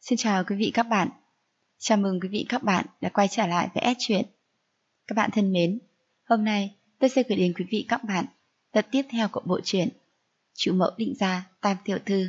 Xin chào quý vị các bạn. Chào mừng quý vị các bạn đã quay trở lại với S Truyện. Các bạn thân mến, hôm nay tôi sẽ gửi đến quý vị các bạn tập tiếp theo của bộ truyện Chủ mẫu định gia Tam tiểu thư.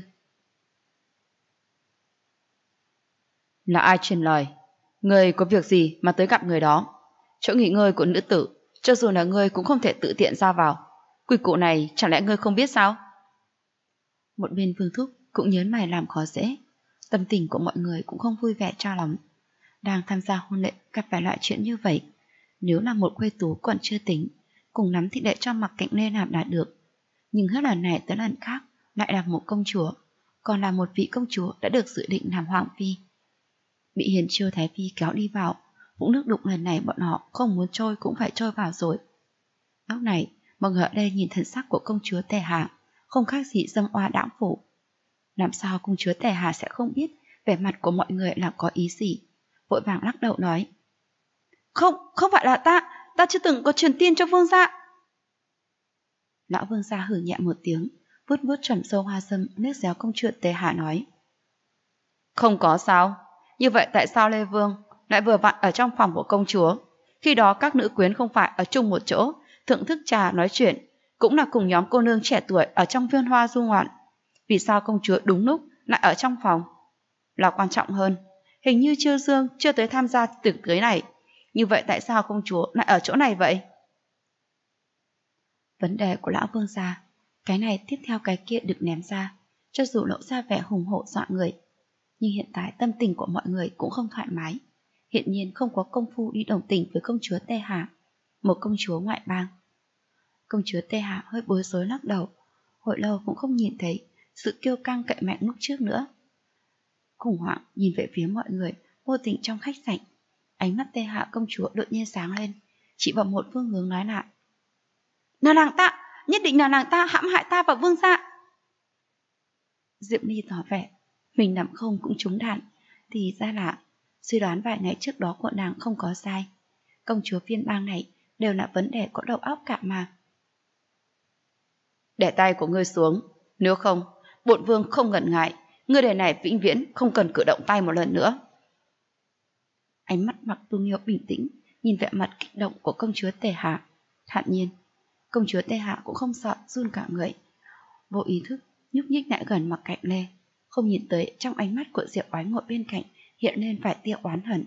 Là ai truyền lời? Người có việc gì mà tới gặp người đó? Chỗ nghỉ ngơi của nữ tử, cho dù là ngươi cũng không thể tự tiện ra vào. Quy củ này chẳng lẽ ngươi không biết sao? Một bên Vương Thúc cũng nhớn mày làm khó dễ. Tâm tình của mọi người cũng không vui vẻ cho lắm. Đang tham gia hôn lễ gặp phải loại chuyện như vậy, nếu là một khuê tú còn chưa tính, cùng lắm thì để cho mặc cạnh Lê Nạp đã được. Nhưng hết lần này tới lần khác lại là một công chúa, còn là một vị công chúa đã được dự định làm hoàng phi. Bị Hiền Chiêu Thái Phi kéo đi vào, vũng nước đục lần này bọn họ không muốn trôi cũng phải trôi vào rồi. Lúc này, mọi người ở đây nhìn thần sắc của công chúa Tề Hà, không khác gì dâm oa đãng phủ. Làm sao công chúa Tề Hà sẽ không biết vẻ mặt của mọi người là có ý gì? Vội vàng lắc đầu nói: Không phải là ta chưa từng có truyền tin cho vương gia. Lão vương gia hử nhẹ một tiếng, vuốt vuốt trầm sâu hoa sâm nước déo công chúa Tề Hà nói: Không có sao? Như vậy tại sao Lê Vương lại vừa vặn ở trong phòng của công chúa? Khi đó các nữ quyến không phải ở chung một chỗ, thưởng thức trà nói chuyện, cũng là cùng nhóm cô nương trẻ tuổi ở trong vườn hoa du ngoạn. Vì sao công chúa đúng lúc lại ở trong phòng? Là quan trọng hơn, hình như Chiêu Dương chưa tới tham gia tiệc cưới này. Như vậy tại sao công chúa lại ở chỗ này vậy? Vấn đề của lão vương gia, cái này tiếp theo cái kia được ném ra, cho dù lộ ra vẻ hùng hổ dọa người. Nhưng hiện tại tâm tình của mọi người cũng không thoải mái. Hiện nhiên không có công phu đi đồng tình với công chúa Tề Hà, một công chúa ngoại bang. Công chúa Tề Hà hơi bối rối lắc đầu, hồi lâu cũng không nhìn thấy sự kiêu căng cậy mạnh lúc trước nữa. Khủng hoảng nhìn về phía mọi người, vô tình trong khách sạn, ánh mắt Tề Hạ công chúa đột nhiên sáng lên, chỉ vào một phương hướng nói lại: Là nàng ta, nhất định là nàng ta hãm hại ta và vương gia. Diệp Ly tỏ vẻ mình nằm không cũng trúng đạn, thì ra là suy đoán vài ngày trước đó của nàng không có sai. Công chúa phiên bang này đều là vấn đề có đầu óc cả mà. Để tay của ngươi xuống, nếu không, bổn vương không ngần ngại, ngươi đời này vĩnh viễn không cần cử động tay một lần nữa. Ánh mắt Mặc Tu Nghiêu bình tĩnh, nhìn vẻ mặt kích động của công chúa Tề Hạ, thản nhiên. Công chúa Tề Hạ cũng không sợ, run cả người, vô ý thức nhúc nhích lại gần Mặc Cạnh Lê, không nhìn tới trong ánh mắt của Diệp Oái ngồi bên cạnh hiện lên vài tia oán hận.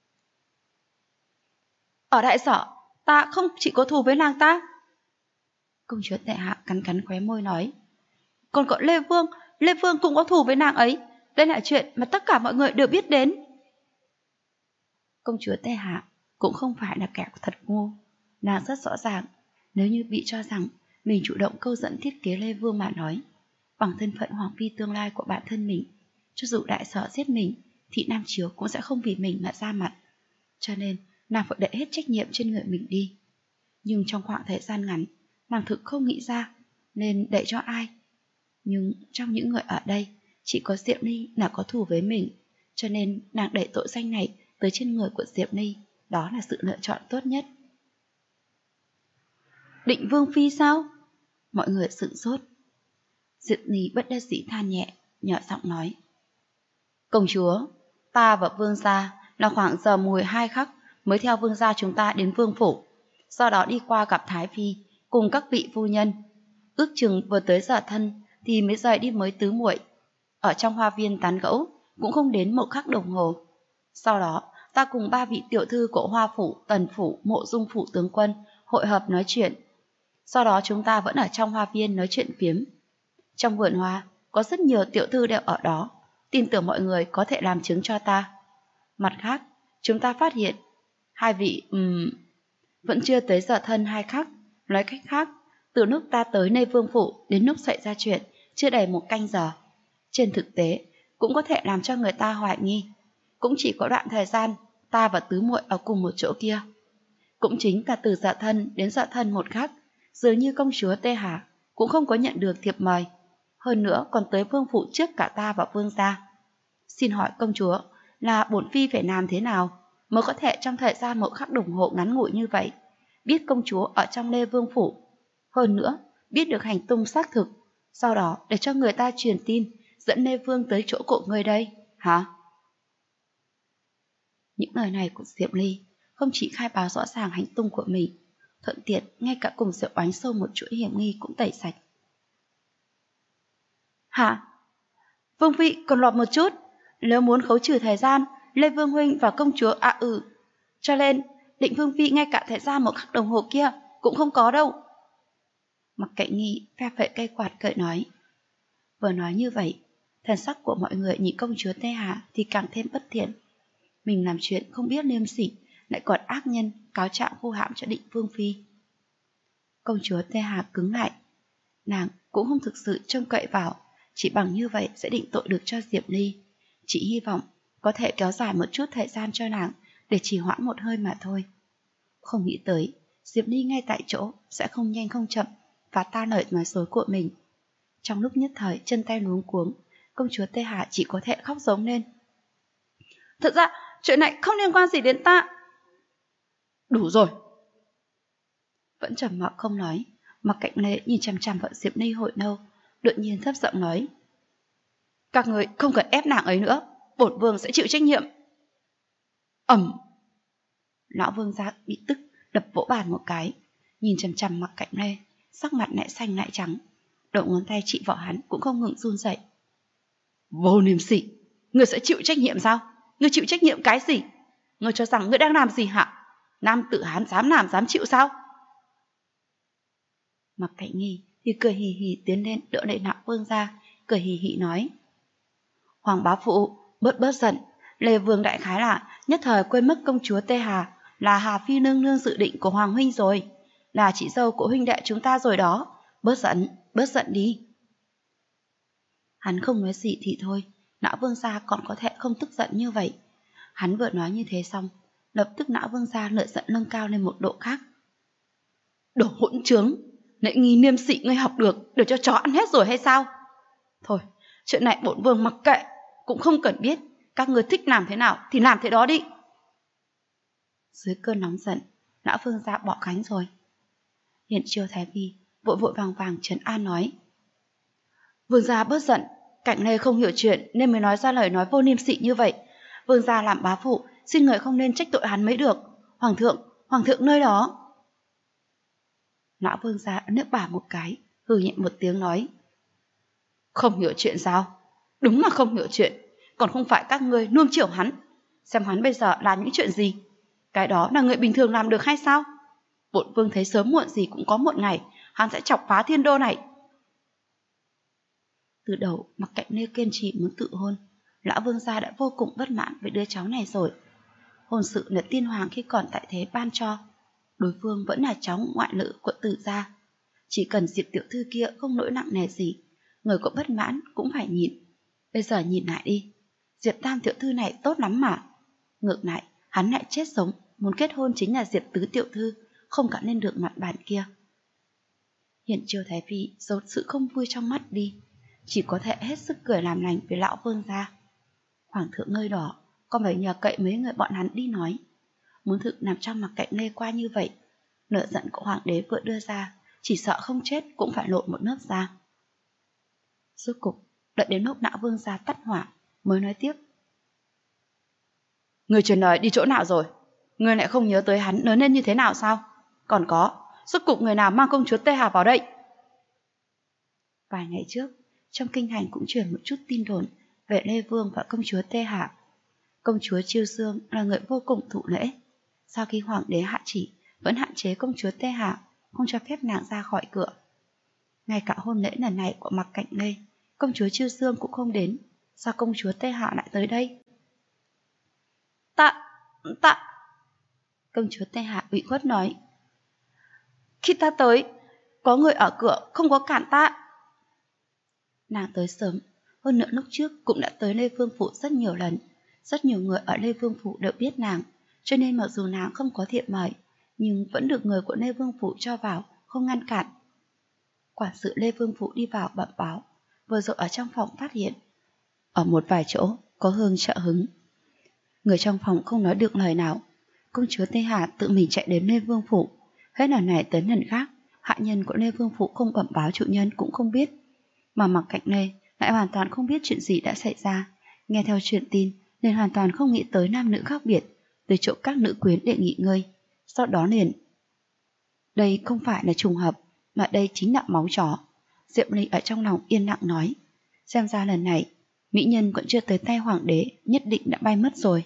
Ở đại sở, ta không chỉ có thù với nàng ta. Công chúa Tề Hạ cắn cắn khóe môi nói: Còn có Lê Vương cũng có thù với nàng ấy. Đây là chuyện mà tất cả mọi người đều biết đến. Công chúa Tề Hạ cũng không phải là kẻ thật ngu. Nàng rất rõ ràng, nếu như bị cho rằng mình chủ động câu dẫn thiết kế Lê Vương mà nói, bằng thân phận hoàng phi tương lai của bản thân mình, cho dù đại sở giết mình thì Nam Chiếu cũng sẽ không vì mình mà ra mặt. Cho nên nàng phải đẩy hết trách nhiệm trên người mình đi. Nhưng trong khoảng thời gian ngắn, nàng thực không nghĩ ra nên đẩy cho ai. Nhưng trong những người ở đây, chỉ có Diệp Ly là có thù với mình, cho nên nàng đẩy tội danh này tới trên người của Diệp Ly. Đó là sự lựa chọn tốt nhất. Định Vương Phi sao? Mọi người sửng sốt. Diệp Ly bất đắc dĩ than nhẹ, nhỏ giọng nói: Công chúa, ta và vương gia là khoảng giờ mùi 2 khắc mới theo vương gia chúng ta đến vương phủ, sau đó đi qua gặp Thái Phi cùng các vị phu nhân. Ước chừng vừa tới giờ thân thì mới rời đi mới tứ muội. Ở trong hoa viên tán gẫu cũng không đến 1 khắc đồng hồ. Sau đó ta cùng 3 vị tiểu thư của Hoa phủ, Tần phủ, Mộ Dung phủ tướng quân hội hợp nói chuyện. Sau đó chúng ta vẫn ở trong hoa viên nói chuyện phiếm. Trong vườn hoa có rất nhiều tiểu thư đều ở đó, tin tưởng mọi người có thể làm chứng cho ta. Mặt khác, chúng ta phát hiện 2 vị vẫn chưa tới giờ thân 2 khắc. Nói cách khác, từ lúc ta tới nơi vương phủ đến lúc xảy ra chuyện chưa đầy 1 canh giờ. Trên thực tế cũng có thể làm cho người ta hoài nghi. Cũng chỉ có đoạn thời gian ta và tứ muội ở cùng một chỗ kia. Cũng chính là từ giờ thân đến giờ thân 1 khắc, dường như công chúa Tề Hà cũng không có nhận được thiệp mời. Hơn nữa còn tới vương phủ trước cả ta và vương gia. Xin hỏi công chúa, là bổn phi phải làm thế nào mới có thể trong thời gian 1 khắc đồng hồ ngắn ngủi như vậy biết công chúa ở trong Lê Vương phủ, hơn nữa biết được hành tung xác thực, sau đó để cho người ta truyền tin dẫn Lê Vương tới chỗ của ngươi đây, hả? Những lời này của Diệp Ly không chỉ khai báo rõ ràng hành tung của mình, thuận tiện ngay cả cùng Diệu Oánh sâu một chuỗi hiểm nghi cũng tẩy sạch. Hả? Vương Phi còn lọt một chút, nếu muốn khấu trừ thời gian, Lê Vương Huynh và công chúa cho nên Định Vương Phi ngay cả thời gian 1 khắc đồng hồ kia cũng không có đâu. Mặc Cạnh Nghi phe phẩy cây quạt cười nói. Vừa nói như vậy, thần sắc của mọi người nhìn công chúa Tê Hà thì càng thêm bất thiện. Mình làm chuyện không biết liêm sỉ, lại còn ác nhân cáo trạng vu hãm cho Định Vương Phi. Công chúa Tê Hà cứng lại. Nàng cũng không thực sự trông cậy vào, chỉ bằng như vậy sẽ định tội được cho Diệp Ly. Chỉ hy vọng có thể kéo dài một chút thời gian cho nàng để trì hoãn một hơi mà thôi. Không nghĩ tới, Diệp Ly ngay tại chỗ sẽ không nhanh không chậm và ta lời nói dối của mình. Trong lúc nhất thời chân tay luống cuống, công chúa Tê Hà chỉ có thể khóc giống lên. Thật ra chuyện này không liên quan gì đến ta. Đủ rồi. Vẫn trầm mặc không nói, Mặc Cạnh Lệ nhìn chằm chằm vào Diệp Ly hồi lâu, đột nhiên thấp giọng nói. Các người không cần ép nàng ấy nữa, bổn vương sẽ chịu trách nhiệm. Ầm. Lão vương gia bị tức, đập vỗ bàn một cái, nhìn chằm chằm Mặc Cạnh Lê, sắc mặt lại xanh lại trắng, đầu ngón tay trị vào hắn cũng không ngừng run rẩy. Vô liêm sỉ, ngươi sẽ chịu trách nhiệm sao? Ngươi chịu trách nhiệm cái gì? Ngươi cho rằng ngươi đang làm gì hả? Nam tử Hán dám làm dám chịu sao? Mặc Cạnh Nghi thì cười hì hì tiến lên đỡ lấy Lão vương gia, cười hì hì nói. Hoàng bá phụ, bớt giận, Lê Vương đại khái là nhất thời quên mất công chúa Tê Hà là Hà Phi nương nương dự định của Hoàng huynh rồi, là chị dâu của huynh đệ chúng ta rồi đó, bớt giận đi. Hắn không nói gì thì thôi, Lão vương gia còn có thể không tức giận như vậy. Hắn vừa nói như thế xong, lập tức Lão vương gia lửa giận nâng cao lên một độ khác. Đồ hỗn trướng, lễ nghi niêm sỉ ngươi học được để cho chó ăn hết rồi hay sao? Thôi, chuyện này bổn vương mặc kệ, cũng không cần biết, các ngươi thích làm thế nào thì làm thế đó đi. Dưới cơn nóng giận, Lão vương gia bỏ cánh rồi. Hiển Chiêu Thái Vi vội vàng trấn an nói. Vương gia bớt giận, Cạnh Lê không hiểu chuyện nên mới nói ra lời nói vô liêm sỉ như vậy. Vương gia làm bá phụ, xin người không nên trách tội hắn mới được. Hoàng thượng nơi đó. Lão vương gia nước bả một cái, hừ nhẹ một tiếng nói. Không hiểu chuyện sao? Đúng là không hiểu chuyện, còn không phải các ngươi nuông chiều hắn. Xem hắn bây giờ làm những chuyện gì, cái đó là người bình thường làm được hay sao? Bổn vương thấy sớm muộn gì cũng có một ngày hắn sẽ chọc phá thiên đô này. Từ đầu Mặc Cạnh Lê kiên trì muốn tự hôn, Lão vương gia đã vô cùng bất mãn với đứa cháu này rồi. Hôn sự là tiên hoàng khi còn tại thế ban cho, đối phương vẫn là cháu ngoại lữ của Tử gia. Chỉ cần Diệp tiểu thư kia không nỗi nặng nề gì, người có bất mãn cũng phải nhịn. Bây giờ nhìn lại đi, Diệp tam tiểu thư này tốt lắm mà. Ngược lại, hắn lại chết sống muốn kết hôn chính là Diệp tứ tiểu thư, không cả lên được mặt bàn kia. Hiển Chiêu Thái Vi giấu sự không vui trong mắt đi, chỉ có thể hết sức cười làm lành với Lão vương gia. Hoàng thượng nơi đó, còn phải nhờ cậy mấy người bọn hắn đi nói. Muốn thực nằm trong Mặc Cạnh Lê qua như vậy, nợ giận của hoàng đế vừa đưa ra, chỉ sợ không chết cũng phải lộn một lớp da. Rốt cục, đợi đến lúc Lão vương gia tắt hỏa, mới nói tiếp. Người truyền lời đi chỗ nào rồi? Người lại không nhớ tới hắn lớn lên như thế nào sao? Còn có, rốt cục người nào mang công chúa Tê Hà vào đây? Vài ngày trước, trong kinh thành cũng truyền một chút tin đồn về Lê Vương và công chúa Tê Hà. Công chúa Chiêu Dương là người vô cùng thụ lễ. Sau khi hoàng đế hạ chỉ, vẫn hạn chế công chúa Tê Hà, không cho phép nàng ra khỏi cửa. Ngay cả hôn lễ lần này của Mặc Cạnh Lê, công chúa Chiêu Dương cũng không đến. Sao công chúa Tê Hà lại tới đây? Tạ. Công chúa Tê Hà ủy khuất nói. Khi ta tới, có người ở cửa không có cản ta. Nàng tới sớm, hơn nữa lúc trước cũng đã tới Lê Vương Phủ rất nhiều lần. Rất nhiều người ở Lê Vương Phủ đều biết nàng, cho nên mặc dù nàng không có thiệp mời, nhưng vẫn được người của Lê Vương Phủ cho vào, không ngăn cản. Quản sự Lê Vương Phủ đi vào bẩm báo, vừa rồi ở trong phòng phát hiện, ở một vài chỗ có hương trợ hứng. Người trong phòng không nói được lời nào. Công chúa Tê Hà tự mình chạy đến Lê Vương Phủ, hết lần này tới lần khác, hạ nhân của Lê Vương Phủ không bẩm báo chủ nhân cũng không biết, mà Mặc Cạnh Lê lại hoàn toàn không biết chuyện gì đã xảy ra. Nghe theo chuyện tin nên hoàn toàn không nghĩ tới nam nữ khác biệt, tới chỗ các nữ quyến để nghỉ ngơi, sau đó liền. Đây không phải là trùng hợp, mà đây chính là máu chó. Diệp Ly ở trong lòng yên lặng nói, xem ra lần này mỹ nhân vẫn chưa tới tay hoàng đế, nhất định đã bay mất rồi.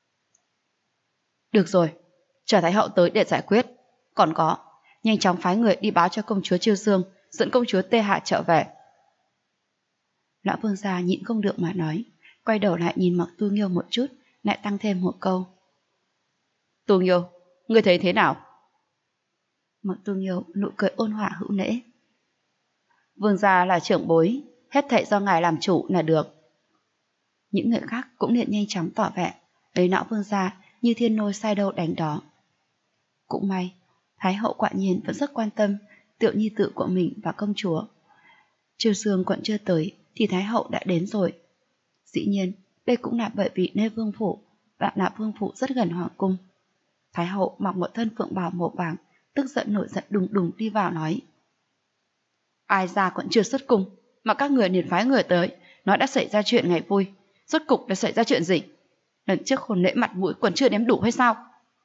Được rồi, chờ Thái hậu tới để giải quyết. Còn có, nhanh chóng phái người đi báo cho công chúa Chiêu Dương, dẫn công chúa Tê Hạ trở về. Lão vương gia nhịn không được mà nói, quay đầu lại nhìn Mặc Tu Nghiêu một chút, lại tăng thêm một câu. Tu Nghiêu, ngươi thấy thế nào? Mặc Tu Nghiêu nụ cười ôn hòa hữu lễ. Vương gia là trưởng bối, hết thảy do ngài làm chủ là được. Những người khác cũng liền nhanh chóng tỏ vẻ, lấy lão vương gia như thiên lôi sai đâu đánh đó. Cũng may, Thái hậu quả nhiên vẫn rất quan tâm tiểu nhi tử của mình và công chúa. Chiêu Dương còn chưa tới thì Thái hậu đã đến rồi. Dĩ nhiên, đây cũng là bởi vì nơi vương phủ và là vương phủ rất gần hoàng cung. Thái hậu mặc một thân phượng bào màu vàng, tức giận nổi giận đùng đùng đi vào nói. Ai ra còn chưa xuất cung, mà các người liền phái người tới, nói đã xảy ra chuyện ngày vui. Rốt cục đã xảy ra chuyện gì? Lần trước hôn lễ mặt mũi còn chưa đếm đủ hay sao?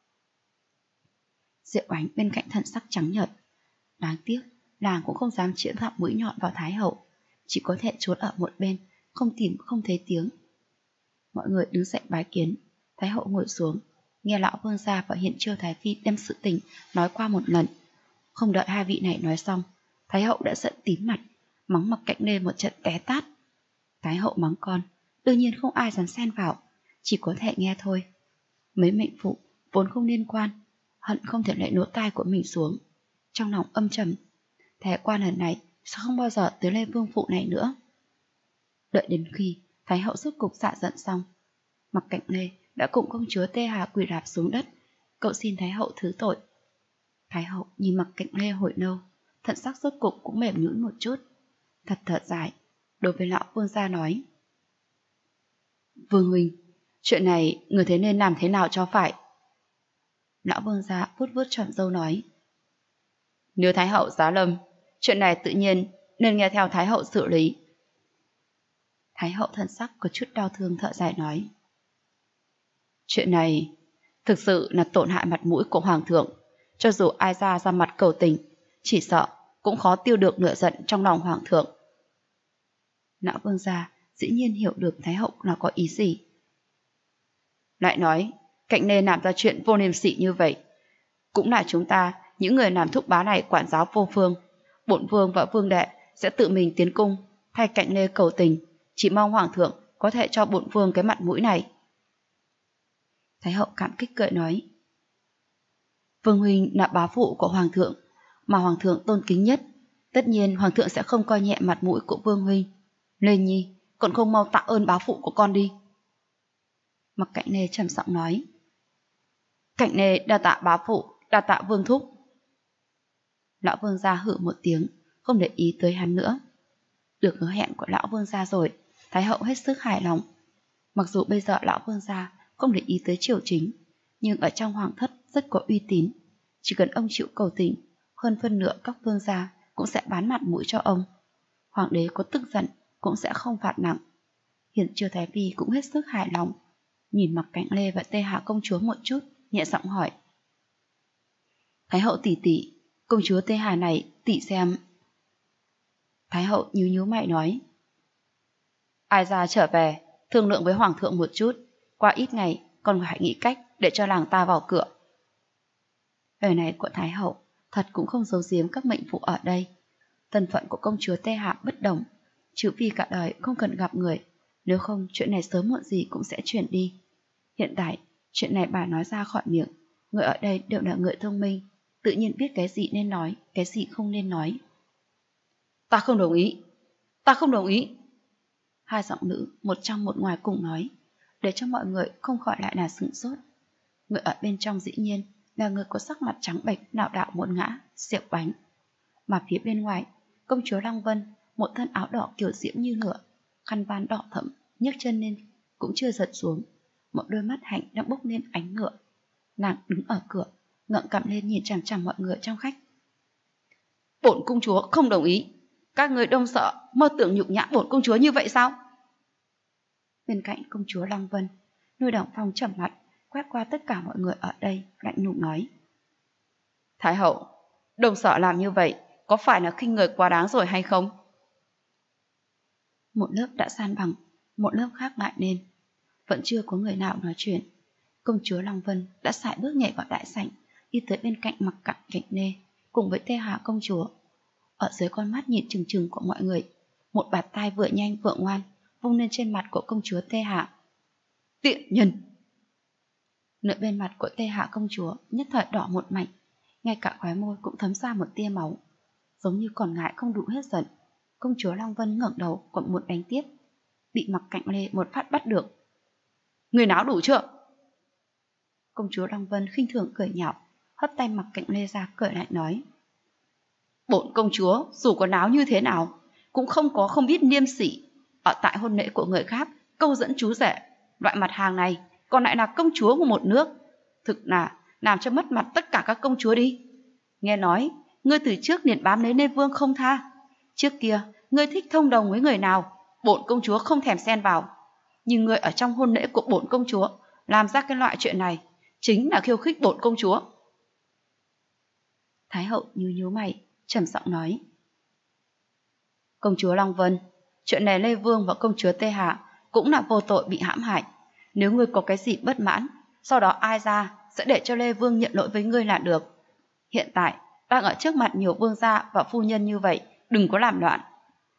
Diệu Ánh bên cạnh thần sắc trắng nhợt. Đáng tiếc, nàng cũng không dám chĩa thẳng mũi nhọn vào Thái hậu, chỉ có thể trốn ở một bên, không tìm không thấy tiếng. Mọi người đứng dậy bái kiến. Thái hậu ngồi xuống, nghe lão vương gia và Hiển Chiêu Thái phi đem sự tình nói qua một lần. Không đợi hai vị này nói xong, Thái hậu đã giận tím mặt, mắng Mặc Cạnh Lê một trận té tát. Thái hậu mắng con, đương nhiên không ai dám xen vào, chỉ có thể nghe thôi. Mấy mệnh phụ vốn không liên quan, hận không thể lại nỗ tai của mình xuống. Trong lòng âm trầm, thế quan lần này sẽ không bao giờ tới lên vương phụ này nữa. Đợi đến khi Thái hậu rốt cục dạ giận xong, Mặc Cạnh Lê đã cùng công chúa Tê Hà quỳ rạp xuống đất, cậu xin Thái hậu thứ tội. Thái hậu nhìn Mặc Cạnh Lê hồi lâu, thận sắc rốt cục cũng mềm nhũn một chút, thật thở dài, đối với lão vương gia nói. Vương huynh, chuyện này người thấy nên làm thế nào cho phải? Lão vương gia vuốt vuốt tròm râu nói. Nếu Thái hậu giá lâm, chuyện này tự nhiên nên nghe theo Thái hậu xử lý. Thái hậu thần sắc có chút đau thương thở dài nói. Chuyện này thực sự là tổn hại mặt mũi của hoàng thượng, cho dù ai ra mặt cầu tình, chỉ sợ cũng khó tiêu được lửa giận trong lòng hoàng thượng. Lão vương gia dĩ nhiên hiểu được Thái hậu là có ý gì. Lại nói, Cạnh Lê làm ra chuyện vô liêm sỉ như vậy, cũng là chúng ta, những người làm thúc bá này quản giáo vô phương. Bổn vương và vương đệ sẽ tự mình tiến cung, thay Cạnh Lê cầu tình, chỉ mong hoàng thượng có thể cho bổn vương cái mặt mũi này. Thái hậu cảm kích cười nói. Vương huynh là bá phụ của hoàng thượng, mà hoàng thượng tôn kính nhất, tất nhiên hoàng thượng sẽ không coi nhẹ mặt mũi của vương huynh. Lê nhi, còn không mau tạ ơn bá phụ của con đi. Mặc Cạnh Lê trầm giọng nói. Cạnh Lê đa tạ bá phụ, đa tạ vương thúc. Lão vương gia hử một tiếng, không để ý tới hắn nữa. Được hứa hẹn của lão vương gia rồi, Thái hậu hết sức hài lòng. Mặc dù bây giờ lão vương gia không để ý tới triều chính, nhưng ở trong hoàng thất rất có uy tín. Chỉ cần ông chịu cầu tình, hơn phân nửa các vương gia cũng sẽ bán mặt mũi cho ông. Hoàng đế có tức giận cũng sẽ không phạt nặng. Hiển Chiêu Thái phi cũng hết sức hài lòng, nhìn Mặc Cạnh Lê và Tê Hạ công chúa một chút, nhẹ giọng hỏi. Thái hậu tỷ tỷ, công chúa Tê Hà này tỷ xem. Thái hậu nhíu nhíu mày nói. Ai ra trở về, thương lượng với hoàng thượng một chút, qua ít ngày còn phải nghĩ cách để cho làng ta vào cửa. Lời này của Thái hậu thật cũng không giấu giếm các mệnh phụ ở đây. Thân phận của công chúa Tê Hạ bất đồng, trừ phi cả đời không cần gặp người, nếu không chuyện này sớm muộn gì cũng sẽ chuyển đi. Hiện tại, chuyện này bà nói ra khỏi miệng, người ở đây đều là người thông minh, tự nhiên biết cái gì nên nói, cái gì không nên nói. Ta không đồng ý, ta không đồng ý. Hai giọng nữ, một trong một ngoài cùng nói, để cho mọi người không khỏi lại là sửng sốt. Người ở bên trong dĩ nhiên là người có sắc mặt trắng bệch, nạo đạo muộn ngã, Diệu Ánh. Mà phía bên ngoài, công chúa Lăng Vân, một thân áo đỏ kiểu diễm như lửa, khăn van đỏ thẫm, nhấc chân lên cũng chưa giật xuống, một đôi mắt hạnh đang bốc lên ánh ngựa. Nàng đứng ở cửa, ngẩng cằm lên nhìn chằm chằm mọi người trong khách. Bổn công chúa không đồng ý. Các người đông sợ mơ tưởng nhục nhã bổn công chúa như vậy sao? Bên cạnh công chúa Lăng Vân, Lôi Đằng Phong trầm mặt, quét qua tất cả mọi người ở đây, lạnh lùng nói. Thái hậu, Đông Sở làm như vậy có phải là khinh người quá đáng rồi hay không? Một lớp đã san bằng, một lớp khác lại lên. Vẫn chưa có người nào nói chuyện. Công chúa Long Vân đã sải bước nhảy vào đại sảnh, đi tới bên cạnh Mặc Cạnh Nê, cùng với Tê Hạ công chúa. Ở dưới con mắt nhìn trừng trừng của mọi người, một bạt tai vừa nhanh vừa ngoan vung lên trên mặt của công chúa Tê Hạ. Tiện nhân! Nửa bên mặt của Tê Hạ công chúa nhất thời đỏ một mảnh, ngay cả khóe môi cũng thấm ra một tia máu. Giống như còn ngại không đủ hết giận, công chúa Long Vân ngẩng đầu còn muốn đánh tiếp, bị Mặc Cạnh Lê một phát bắt được. Người náo đủ chưa? Công chúa Long Vân khinh thường cười nhạo, hất tay Mặc Cạnh Lê ra cười lại nói. Bổn công chúa dù có náo như thế nào cũng không biết liêm sỉ, ở tại hôn lễ của người khác câu dẫn chú rể, loại mặt hàng này còn lại là công chúa của một nước, thực là làm cho mất mặt tất cả các công chúa đi. Nghe nói ngươi từ trước liền bám lấy Lê Vương không tha, trước kia ngươi thích thông đồng với người nào bổn công chúa không thèm xen vào, nhưng ngươi ở trong hôn lễ của bổn công chúa làm ra cái loại chuyện này chính là khiêu khích bổn công chúa. Thái hậu nhíu mày, trầm giọng nói. Công chúa Long Vân, chuyện này Lê Vương và công chúa Tê Hạ cũng là vô tội bị hãm hại. Nếu ngươi có cái gì bất mãn, sau đó ai ra sẽ để cho Lê Vương nhận lỗi với ngươi là được. Hiện tại đang ở trước mặt nhiều vương gia và phu nhân như vậy, đừng có làm loạn.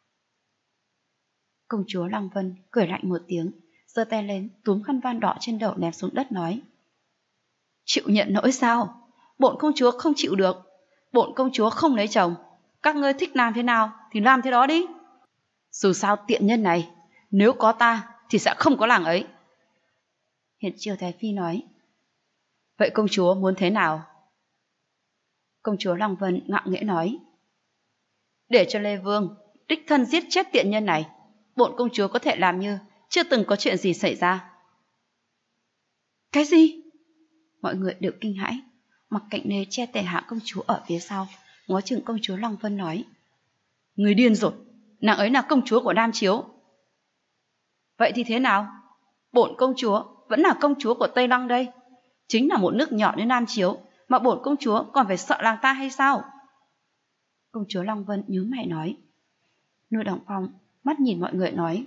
Công chúa Long Vân cười lạnh một tiếng, giơ tay lên túm khăn van đỏ trên đầu ném xuống đất nói. Chịu nhận lỗi sao? Bổn công chúa không chịu được. Bổn công chúa không lấy chồng. Các ngươi thích làm thế nào thì làm thế đó đi. Dù sao tiện nhân này, nếu có ta thì sẽ không có làng ấy. Hiển Triều Thái Phi nói. Vậy công chúa muốn thế nào? Công chúa Long Vân ngạo nghễ nói. Để cho Lê Vương đích thân giết chết tiện nhân này, bổn công chúa có thể làm như chưa từng có chuyện gì xảy ra. Cái gì? Mọi người đều kinh hãi. Mặc Cạnh Nê che Tề Hạ công chúa ở phía sau, ngó chừng công chúa Long Vân nói. Người điên rồi, nàng ấy là công chúa của Nam Chiếu. Vậy thì thế nào? Bổn công chúa vẫn là công chúa của Tây Lăng đây. Chính là một nước nhỏ như Nam Chiếu mà bổn công chúa còn phải sợ làng ta hay sao? Công chúa Long Vân nhíu mày nói. Lôi Đằng Phong mắt nhìn mọi người nói.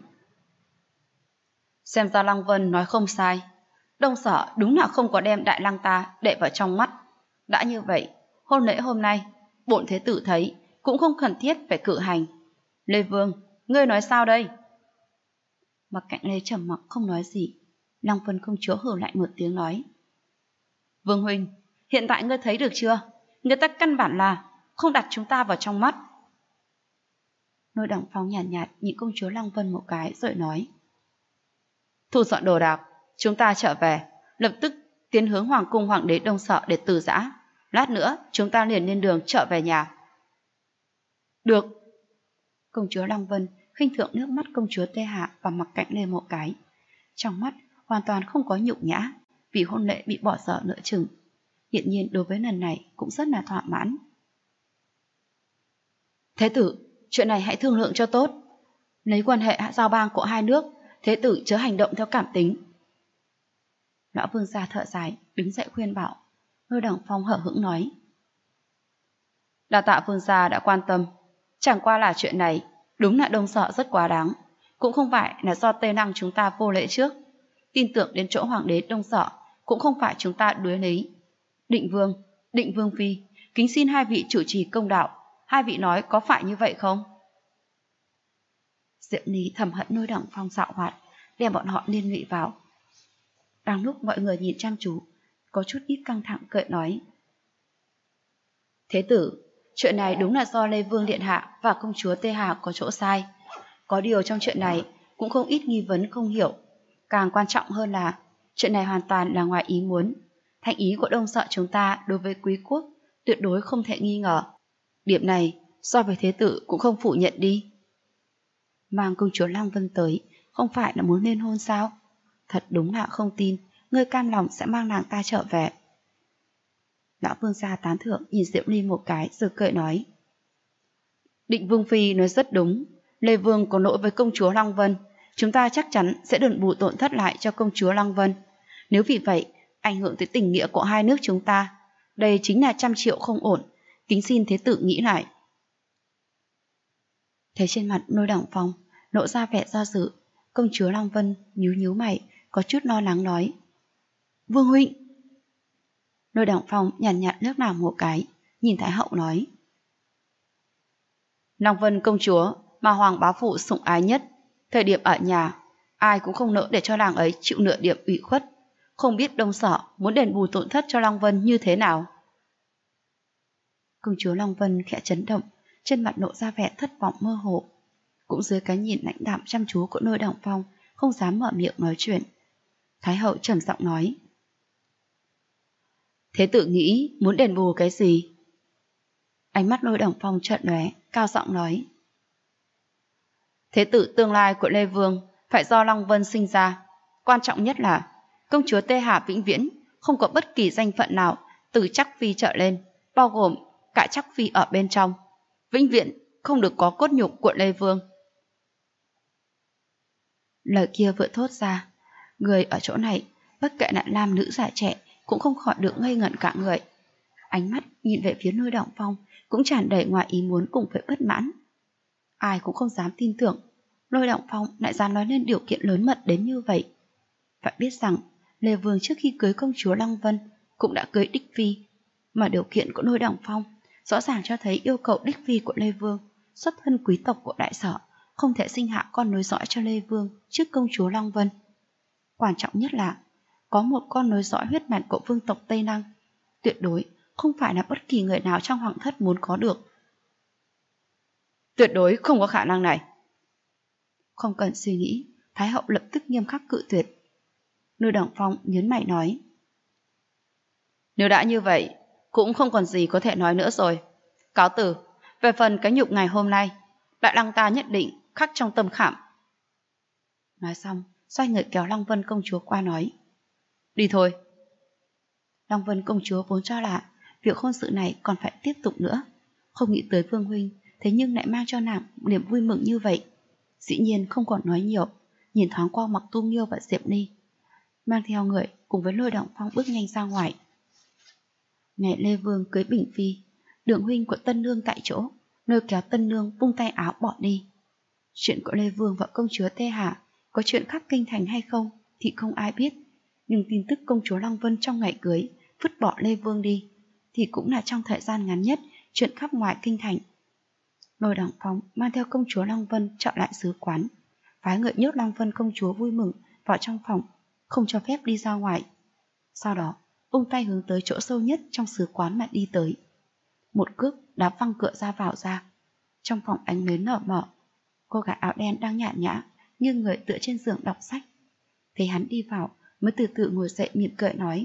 Xem ra Lăng Vân nói không sai. Đông Sở đúng là không có đem Đại Lăng ta để vào trong mắt. Đã như vậy, hôn lễ hôm nay, bổn thế tử thấy cũng không cần thiết phải cử hành. Lê Vương, ngươi nói sao đây? Mặc Cạnh Lê trầm mặc không nói gì. Lăng Vân công chúa hừ lại một tiếng nói. Vương huynh, hiện tại ngươi thấy được chưa? Người ta căn bản là không đặt chúng ta vào trong mắt. Lôi Đằng Phong nhàn nhạt nhìn công chúa Lăng Vân một cái rồi nói. Thu dọn đồ đạc, chúng ta trở về, lập tức tiến hướng Hoàng cung Hoàng đế Đông Sở để từ giã. Lát nữa chúng ta liền lên đường trở về nhà. Được. Công chúa Lăng Vân khinh thường nước mắt công chúa Tê Hạ và Mặc Cạnh Lê một cái. Trong mắt hoàn toàn không có nhục nhã vì hôn lễ bị bỏ dở nửa chừng. Hiện nhiên đối với lần này cũng rất là thỏa mãn. Thế tử, chuyện này hãy thương lượng cho tốt. Lấy quan hệ giao bang của hai nước, thế tử chớ hành động theo cảm tính. Lão vương gia thở dài, đứng dậy khuyên bảo. Lôi Đằng Phong hở hững nói. Đa tạ vương gia đã quan tâm. Chẳng qua là chuyện này, đúng là Đông Sở rất quá đáng. Cũng không phải là do Tây Lăng chúng ta vô lễ trước. Tin tưởng đến chỗ Hoàng đế Đông Sở, cũng không phải chúng ta đuối lý. Định Vương Phi, kính xin hai vị chủ trì công đạo. Hai vị nói có phải như vậy không? Diệu Ní thầm hận Lôi Đằng Phong dạo hoạt, đem bọn họ liên lụy vào. Đang lúc mọi người nhìn chăm chú, có chút ít căng thẳng cười nói. Thế tử, chuyện này đúng là do Lê Vương Điện Hạ và công chúa Tê Hà có chỗ sai. Có điều trong chuyện này cũng không ít nghi vấn không hiểu. Càng quan trọng hơn là chuyện này hoàn toàn là ngoài ý muốn. Thành ý của Đông Sở chúng ta đối với quý quốc tuyệt đối không thể nghi ngờ. Điểm này so với thế tử cũng không phủ nhận đi. Mang công chúa Lăng Vân tới không phải là muốn liên hôn sao? Thật đúng là không tin ngươi cam lòng sẽ mang nàng ta trở về. Lão vương gia tán thưởng nhìn Diệu Ly một cái rồi cười nói. Định Vương Phi nói rất đúng. Lê Vương có lỗi với công chúa Lăng Vân, chúng ta chắc chắn sẽ đền bù tổn thất lại cho công chúa Lăng Vân. Nếu vì vậy ảnh hưởng tới tình nghĩa của hai nước chúng ta. Đây chính là 100 triệu không ổn, kính xin thế tử nghĩ lại. Thấy trên mặt Lôi Đổng Phong lộ ra vẻ do dự, công chúa Long Vân nhíu nhíu mày, có chút lo lắng nói: Vương huynh. Lôi Đổng Phong nhàn nhạt liếc nàng một cái, nhìn Thái hậu nói: Long Vân công chúa mà hoàng bá phụ sủng ái nhất, thời điểm ở nhà ai cũng không nỡ để cho nàng ấy chịu nửa điểm ủy khuất, không biết Đông Sở muốn đền bù tổn thất cho Long Vân như thế nào. Công chúa Long Vân khẽ chấn động, trên mặt lộ ra vẻ thất vọng mơ hồ. Cũng dưới cái nhìn lãnh đạm chăm chú của Lôi Đổng Phong, không dám mở miệng nói chuyện. Thái hậu trầm giọng nói: Thế tử nghĩ muốn đền bù cái gì? Ánh mắt Lôi Đổng Phong trợn lóe, cao giọng nói: Thế tử tương lai của Lê Vương phải do Long Vân sinh ra. Quan trọng nhất là công chúa Tê Hà vĩnh viễn không có bất kỳ danh phận nào từ Trắc Phi trở lên, bao gồm cả Trắc Phi ở bên trong. Vĩnh viễn không được có cốt nhục của Lê Vương. Lời kia vừa thốt ra, người ở chỗ này, bất kể là nam nữ già trẻ, cũng không khỏi được ngây ngẩn cả người. Ánh mắt nhìn về phía Lôi Đổng Phong cũng tràn đầy ngoài ý muốn cùng với bất mãn. Ai cũng không dám tin tưởng Lôi Đổng Phong lại dám nói lên điều kiện lớn mật đến như vậy. Phải biết rằng Lê Vương trước khi cưới công chúa Long Vân cũng đã cưới Đích Phi, mà điều kiện của Lôi Đổng Phong rõ ràng cho thấy yêu cầu Đích Phi của Lê Vương xuất thân quý tộc của Đại Sở, không thể sinh hạ con nối dõi cho Lê Vương trước công chúa Long Vân. Quan trọng nhất là có một con nối dõi huyết mạch của vương tộc Tây Năng, tuyệt đối không phải là bất kỳ người nào trong hoàng thất muốn có được. Tuyệt đối không có khả năng này. Không cần suy nghĩ, Thái hậu lập tức nghiêm khắc cự tuyệt. Lôi Đổng Phong nhấn mày nói: Nếu đã như vậy, cũng không còn gì có thể nói nữa rồi. Cáo từ, về phần cái nhục ngày hôm nay, Đại Lăng ta nhất định khắc trong tâm khảm. Nói xong, xoay người kéo Long Vân công chúa qua nói: Đi thôi. Long Vân công chúa vốn cho là việc hôn sự này còn phải tiếp tục nữa, không nghĩ tới Vương huynh thế nhưng lại mang cho nàng niềm vui mừng như vậy. Dĩ nhiên không còn nói nhiều, nhìn thoáng qua Mặc Tu Nghiêu và Diệp Ni, mang theo người cùng với Lôi Đổng Phong bước nhanh ra ngoài. Ngày Lê Vương cưới Bình Phi, Đường huynh của Tân Nương tại chỗ lôi kéo Tân Nương vung tay áo bỏ đi. Chuyện của Lê Vương và công chúa Tê Hà có chuyện khắp kinh thành hay không thì không ai biết, nhưng tin tức công chúa Long Vân trong ngày cưới vứt bỏ Lê Vương đi thì cũng là trong thời gian ngắn nhất chuyện khắp ngoài kinh thành. Lôi Đổng Phong mang theo công chúa Long Vân trở lại sứ quán, phái người nhốt Long Vân công chúa vui mừng vào trong phòng, không cho phép đi ra ngoài. Sau đó vung tay hướng tới chỗ sâu nhất trong sứ quán mà đi tới. Một cước đá văng cửa ra vào ra. Trong phòng ánh nến nở mở, cô gái áo đen đang nhàn nhã nghiêng người tựa trên giường đọc sách. Thấy hắn đi vào mới từ từ ngồi dậy mỉm cười nói: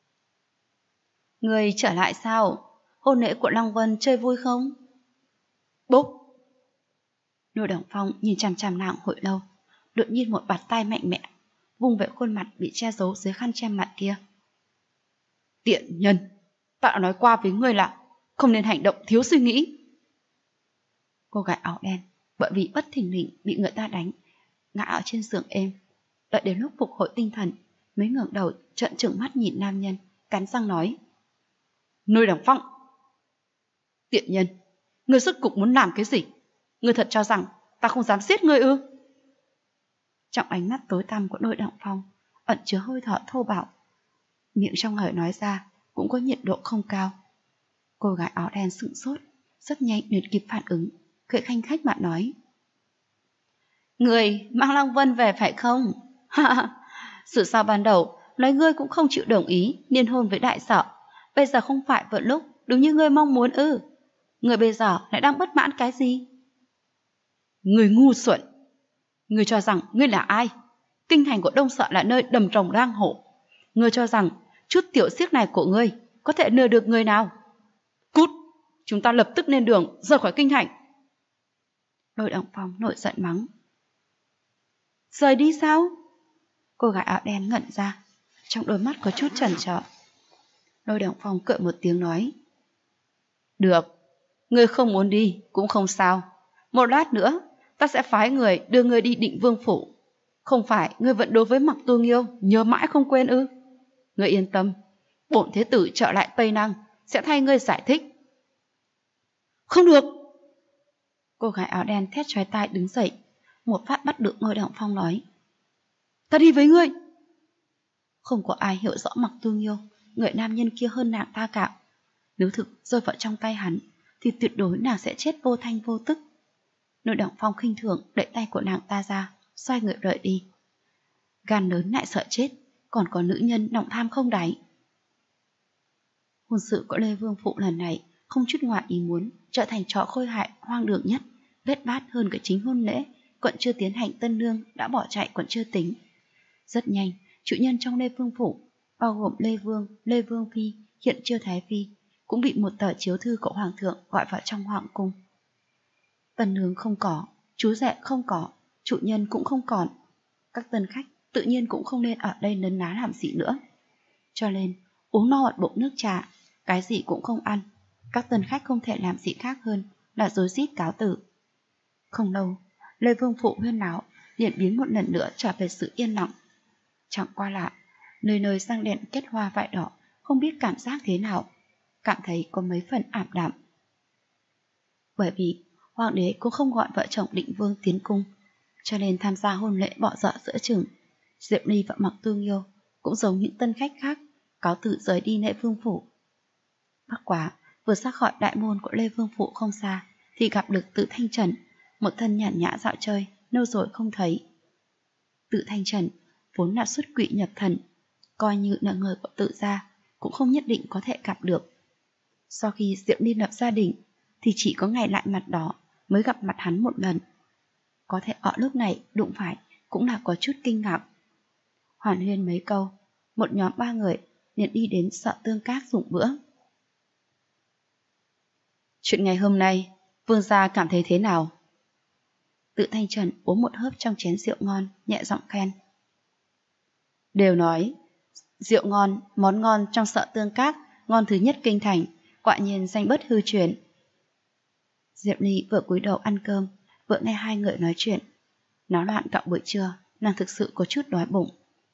Người trở lại sao? Hôn lễ của Long Vân chơi vui không? Bốp! Lôi Đổng Phong nhìn chằm chằm nàng hồi lâu, đột nhiên một bạt tay mạnh mẽ vung về khuôn mặt bị che giấu dưới khăn che mặt kia. Tiện nhân! Ta đã nói qua với ngươi là không nên hành động thiếu suy nghĩ. Cô gái áo đen bởi vì bất thình lình bị người ta đánh ngã ở trên giường êm, đợi đến lúc phục hồi tinh thần mới ngẩng đầu trợn trừng mắt nhìn nam nhân, cắn răng nói: Lôi Đổng Phong! Tiện nhân! Ngươi rốt cục muốn làm cái gì? Ngươi thật cho rằng ta không dám giết ngươi ư? Trong ánh mắt tối tăm của Lôi Đổng Phong ẩn chứa hơi thở thô bạo, miệng trong lời nói ra cũng có nhiệt độ không cao. Cô gái áo đen sững sốt, rất nhanh liền kịp phản ứng, cười khanh khách mà nói: Người mang Long Vân về phải không? Sự sao ban đầu nói ngươi cũng không chịu đồng ý liên hôn với Đại Sở, bây giờ không phải vận lúc đúng như ngươi mong muốn ư? Ngươi bây giờ lại đang bất mãn cái gì? Ngươi ngu xuẩn! Ngươi cho rằng ngươi là ai? Kinh thành của Đông Sở là nơi đầm rồng rang hổ. Ngươi cho rằng chút tiểu xiếc này của ngươi có thể lừa được người nào? Cút! Chúng ta lập tức lên đường rời khỏi kinh thành. Lôi Đổng Phong nổi giận mắng. Rời đi sao? Cô gái áo đen ngẩn ra, trong đôi mắt có chút chần chờ. Lôi Đổng Phong cười một tiếng nói: Được, ngươi không muốn đi cũng không sao. Một lát nữa ta sẽ phái người đưa ngươi đi Định Vương phủ. Không phải ngươi vẫn đối với Mặc Tu Nghiêu nhớ mãi không quên ư? Ngươi yên tâm, bổn thế tử trở lại Tây Năng sẽ thay ngươi giải thích. Không được! Cô gái áo đen thét chói tai đứng dậy, một phát bắt được Ngôi Động Phong nói. Ta đi với ngươi! Không có ai hiểu rõ Mặc Tu Nghiêu, người nam nhân kia hơn nàng ta cả. Nếu thực rơi vào trong tay hắn, thì tuyệt đối nàng sẽ chết vô thanh vô tức. Ngôi Động Phong khinh thường đẩy tay của nàng ta ra, xoay người rời đi. Gan lớn lại sợ chết, còn có nữ nhân lòng tham không đáy. Hôn sự của Lê Vương Phụ lần này không chút ngoại ý muốn, trở thành trò khôi hại hoang đường nhất, bết bát hơn cả chính hôn lễ. Quận chưa tiến hành tân nương đã bỏ chạy quận chưa tính. Rất nhanh, chủ nhân trong Lê Vương Phủ, bao gồm Lê Vương, Lê Vương Phi, hiện chưa Thái Phi, cũng bị một tờ chiếu thư của Hoàng thượng gọi vào trong hoàng cung. Tân nương không có, chú rể không có, chủ nhân cũng không còn. Các tân khách tự nhiên cũng không nên ở đây nấn ná làm gì nữa. Cho nên, uống no một bụng nước trà, cái gì cũng không ăn. Các tân khách không thể làm gì khác hơn là rối rít cáo tử. Không lâu, Lê Vương Phụ huyên náo liền biến một lần nữa trở về sự yên lặng. Chẳng qua lạ, nơi nơi sang đèn kết hoa vải đỏ, không biết cảm giác thế nào, cảm thấy có mấy phần ảm đạm. Bởi vì hoàng đế cũng không gọi vợ chồng Định Vương tiến cung, cho nên tham gia hôn lễ bỏ dở giữa chừng. Diệp Ly và Mặc Tu Nghiêu cũng giống những tân khách khác, cáo từ rời đi Lê Vương Phủ. Bất quá, vừa ra khỏi đại môn của Lê Vương Phủ không xa, thì gặp được Tự Thanh Trần, một thân nhàn nhã dạo chơi, lâu rồi không thấy. Tự Thanh Trần vốn là xuất quỷ nhập thần, coi như là người của Tự gia, cũng không nhất định có thể gặp được. Sau khi Diệp Ly lập gia đình, thì chỉ có ngày lại mặt đó mới gặp mặt hắn một lần. Có thể ở lúc này đụng phải cũng là có chút kinh ngạc. Hoàn huyên mấy câu, một nhóm 3 người liền đi đến Sợ Tương Các dùng bữa. Chuyện ngày hôm nay, vương gia cảm thấy thế nào? Tự Thanh Trần uống một hớp trong chén rượu ngon, nhẹ giọng khen. Đều nói, rượu ngon, món ngon trong Sợ Tương Các, ngon thứ nhất kinh thành, quả nhiên danh bất hư truyền. Diệp Ly vừa cúi đầu ăn cơm, vừa nghe hai người nói chuyện. Náo loạn cả buổi trưa, nàng thực sự có chút đói bụng.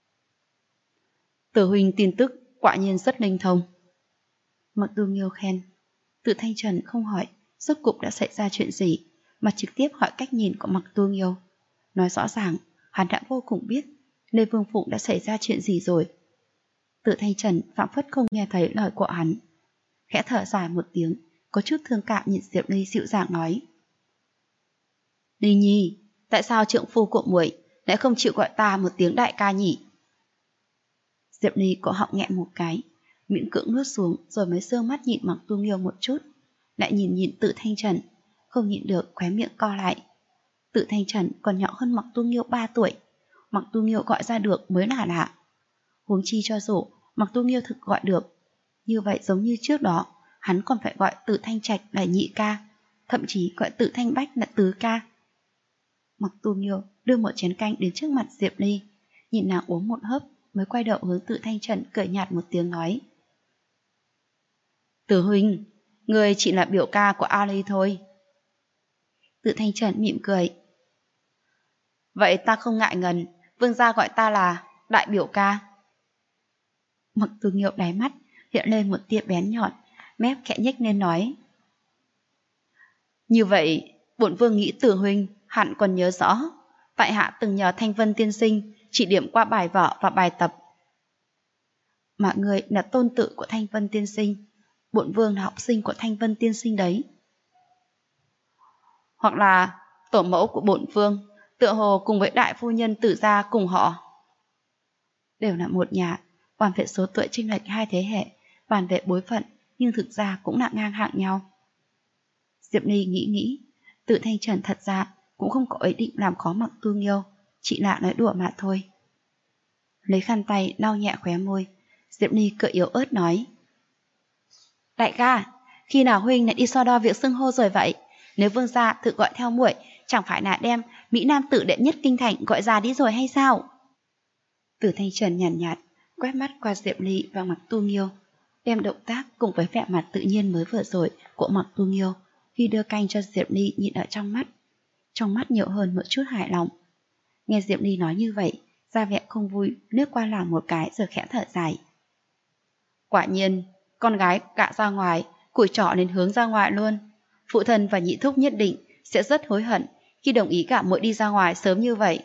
Tử huynh tin tức quả nhiên rất linh thông. Mặc Tu Nghiêu khen. Tự Thanh Trần không hỏi rốt cục đã xảy ra chuyện gì, mà trực tiếp hỏi cách nhìn của Mặc Tu Nghiêu. Nói rõ ràng, hắn đã vô cùng biết Lê Vương Phụ đã xảy ra chuyện gì rồi. Tự Thanh Trần phảng phất không nghe thấy lời của hắn, khẽ thở dài một tiếng, có chút thương cảm nhìn Diệp Ly dịu dàng nói. Ly Nhi, tại sao trượng phu của muội lại không chịu gọi ta một tiếng đại ca nhỉ? Diệp Ly cổ họng nghẹn một cái, miễn cưỡng nuốt xuống rồi mới sương mắt nhìn Mặc Tu Nghiêu một chút, lại nhìn Tự Thanh Trần, không nhịn được khóe miệng co lại. Tự Thanh Trần còn nhỏ hơn Mặc Tu Nghiêu 3 tuổi, Mặc Tu Nghiêu gọi ra được mới là lạ. Huống chi cho dù Mặc Tu Nghiêu thực gọi được, như vậy giống như trước đó, hắn còn phải gọi Tự Thanh Trạch là nhị ca, thậm chí gọi Tự Thanh Bách là tứ ca. Mặc Tu Nghiêu đưa một chén canh đến trước mặt Diệp Ly, nhìn nàng uống một hớp, mới quay đầu hướng Tự Thanh Trần cười nhạt một tiếng nói. Tử huynh, người chỉ là biểu ca của Ali thôi. Tự Thanh Trần mỉm cười. Vậy ta không ngại ngần, vương gia gọi ta là đại biểu ca. Mặc Tu Nghiêu đáy mắt hiện lên một tia bén nhọn, mép khẽ nhếch lên nói. Như vậy, bổn vương nghĩ Tử huynh hẳn còn nhớ rõ, tại hạ từng nhờ Thanh Vân tiên sinh chỉ điểm qua bài vở và bài tập. Mà người là tôn tử của Thanh Vân tiên sinh, bổn vương là học sinh của Thanh Vân tiên sinh đấy. Hoặc là tổ mẫu của bổn vương, tựa hồ cùng với đại phu nhân Tử gia cùng họ. Đều là một nhà, bàn về số tuổi chênh lệch 2 thế hệ, bàn về bối phận, nhưng thực ra cũng là ngang hạng nhau. Diệp Ly nghĩ, Tự Thanh Trần thật ra cũng không có ý định làm khó Mặc Tu Nghiêu, chỉ là nói đùa mà thôi. Lấy khăn tay lau nhẹ khóe môi, Diệp Ly cười yếu ớt nói. Đại ca, khi nào huynh lại đi so đo việc xưng hô rồi vậy? Nếu vương gia tự gọi theo muội, chẳng phải là đem Mỹ Nam tử đệ nhất kinh thành gọi ra đi rồi hay sao? Tử Thanh Trần nhàn nhạt, quét mắt qua Diệp Ly và Mặc Tu Nghiêu, đem động tác cùng với vẻ mặt tự nhiên mới vừa rồi của Mặc Tu Nghiêu khi đưa canh cho Diệp Ly nhìn ở trong mắt nhiều hơn một chút hài lòng. Nghe Diệp Ly nói như vậy, ra vẻ không vui, lướt qua lòng một cái rồi khẽ thở dài. Quả nhiên, con gái gạ ra ngoài, củi trỏ nên hướng ra ngoài luôn. Phụ thân và nhị thúc nhất định sẽ rất hối hận khi đồng ý gả muội đi ra ngoài sớm như vậy.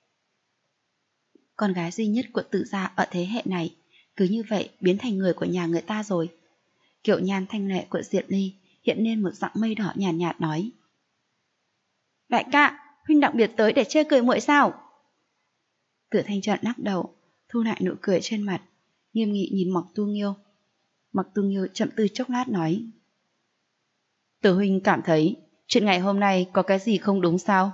Con gái duy nhất của Tử gia ở thế hệ này cứ như vậy biến thành người của nhà người ta rồi. Kiều nhan thanh lệ của Diệp Ly hiện lên một dặng mây đỏ nhàn nhạt nói: Đại ca, huynh đặc biệt tới để chê cười muội sao? Tử Thanh Trần lắc đầu, thu lại nụ cười trên mặt, nghiêm nghị nhìn Mộc Tu Nghiêu. Mộc Tu Nghiêu chậm tư chốc lát nói: Tử huynh cảm thấy chuyện ngày hôm nay có cái gì không đúng sao?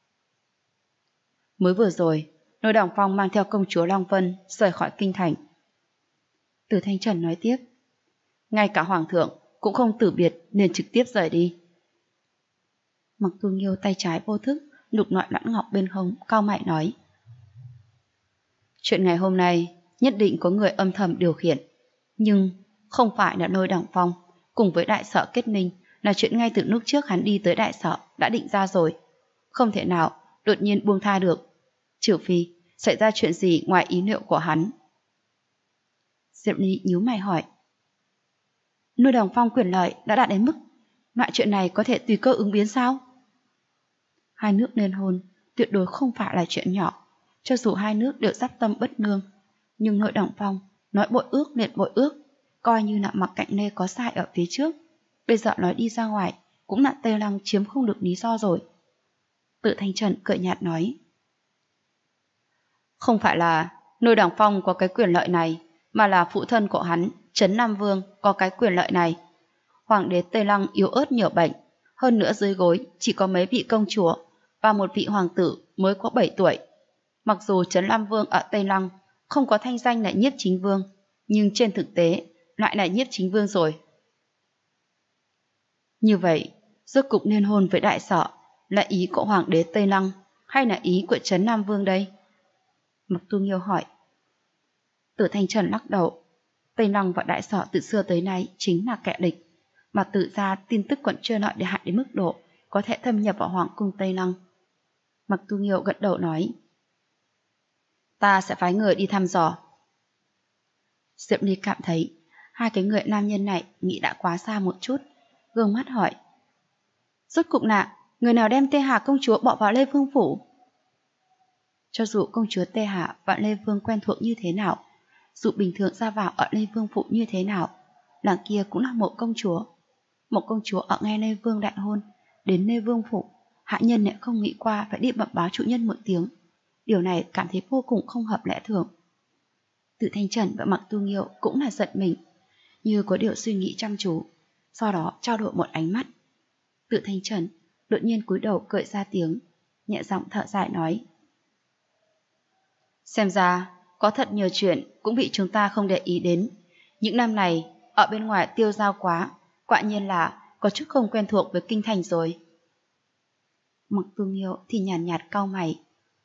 Mới vừa rồi, Lôi Đằng Phong mang theo công chúa Long Vân rời khỏi kinh thành. Tử Thanh Trần nói tiếp: Ngay cả hoàng thượng cũng không từ biệt nên trực tiếp rời đi. Mộc Tu Nghiêu tay trái vô thức lục loại loãng ngọc bên hông, cau mày nói: Chuyện ngày hôm nay nhất định có người âm thầm điều khiển, nhưng không phải là Lôi Đằng Phong cùng với đại sở kết minh, là chuyện ngay từ lúc trước hắn đi tới đại sở đã định ra rồi, không thể nào đột nhiên buông tha được, trừ phi xảy ra chuyện gì ngoài ý liệu của hắn. Diệp Ly nhíu mày hỏi: Lôi Đằng Phong quyền lợi đã đạt đến mức loại chuyện này có thể tùy cơ ứng biến sao? Hai nước liên hôn tuyệt đối không phải là chuyện nhỏ, cho dù hai nước đều dắt tâm bất nương, nhưng Lôi Đằng Phong nói bội ước liền bội ước, coi như là mặc cạnh Lê có sai ở phía trước, bây giờ nói đi ra ngoài cũng là Tây Lăng chiếm không được lý do rồi. Tự Thanh Trần cười nhạt nói: Không phải là Lôi Đằng Phong có cái quyền lợi này, mà là phụ thân của hắn, Trấn Nam Vương, có cái quyền lợi này. Hoàng đế Tây Lăng yếu ớt nhiều bệnh, hơn nữa dưới gối chỉ có mấy vị công chúa và một vị hoàng tử mới có 7 tuổi. Mặc dù Trấn Nam Vương ở Tây Lăng không có thanh danh là Nhiếp Chính Vương, nhưng trên thực tế lại là Nhiếp Chính Vương rồi. Như vậy, rốt cục liên hôn với đại sở là ý của hoàng đế Tây Lăng hay là ý của Trấn Nam Vương đây? Mộc Tu Nghiêu hỏi. Tử Thanh Trần lắc đầu: Tây Lăng và đại sở từ xưa tới nay chính là kẻ địch, mà tự ra tin tức còn chưa lợi để hại đến mức độ có thể thâm nhập vào hoàng cung Tây Lăng. Mộc Tu Nghiêu gật đầu nói: Ta sẽ phái người đi thăm dò. Diệp Ly cảm thấy hai cái người nam nhân này nghĩ đã quá xa một chút, gương mắt hỏi: Rốt cục là người nào đem Tê Hà công chúa bỏ vào Lê Vương phủ? Cho dù công chúa Tê Hà và Lê Vương quen thuộc như thế nào, dù bình thường ra vào ở Lê Vương phủ như thế nào, làng kia cũng là một công chúa. Một công chúa ở ngay Lê Vương đại hôn, đến Lê Vương phủ, hạ nhân lại không nghĩ qua phải đi bẩm báo chủ nhân một tiếng. Điều này cảm thấy vô cùng không hợp lẽ thường. Tự Thanh Trần và Mộc Tu Nghiêu cũng là giận mình, như có điều suy nghĩ chăm chú, sau đó trao đổi một ánh mắt. Tự Thanh Trần đột nhiên cúi đầu cười ra tiếng, nhẹ giọng thở dài nói: Xem ra có thật nhiều chuyện cũng bị chúng ta không để ý đến. Những năm này ở bên ngoài tiêu dao quá, quả nhiên là có chút không quen thuộc với kinh thành rồi. Mộc Tu Nghiêu thì nhàn nhạt cau mày: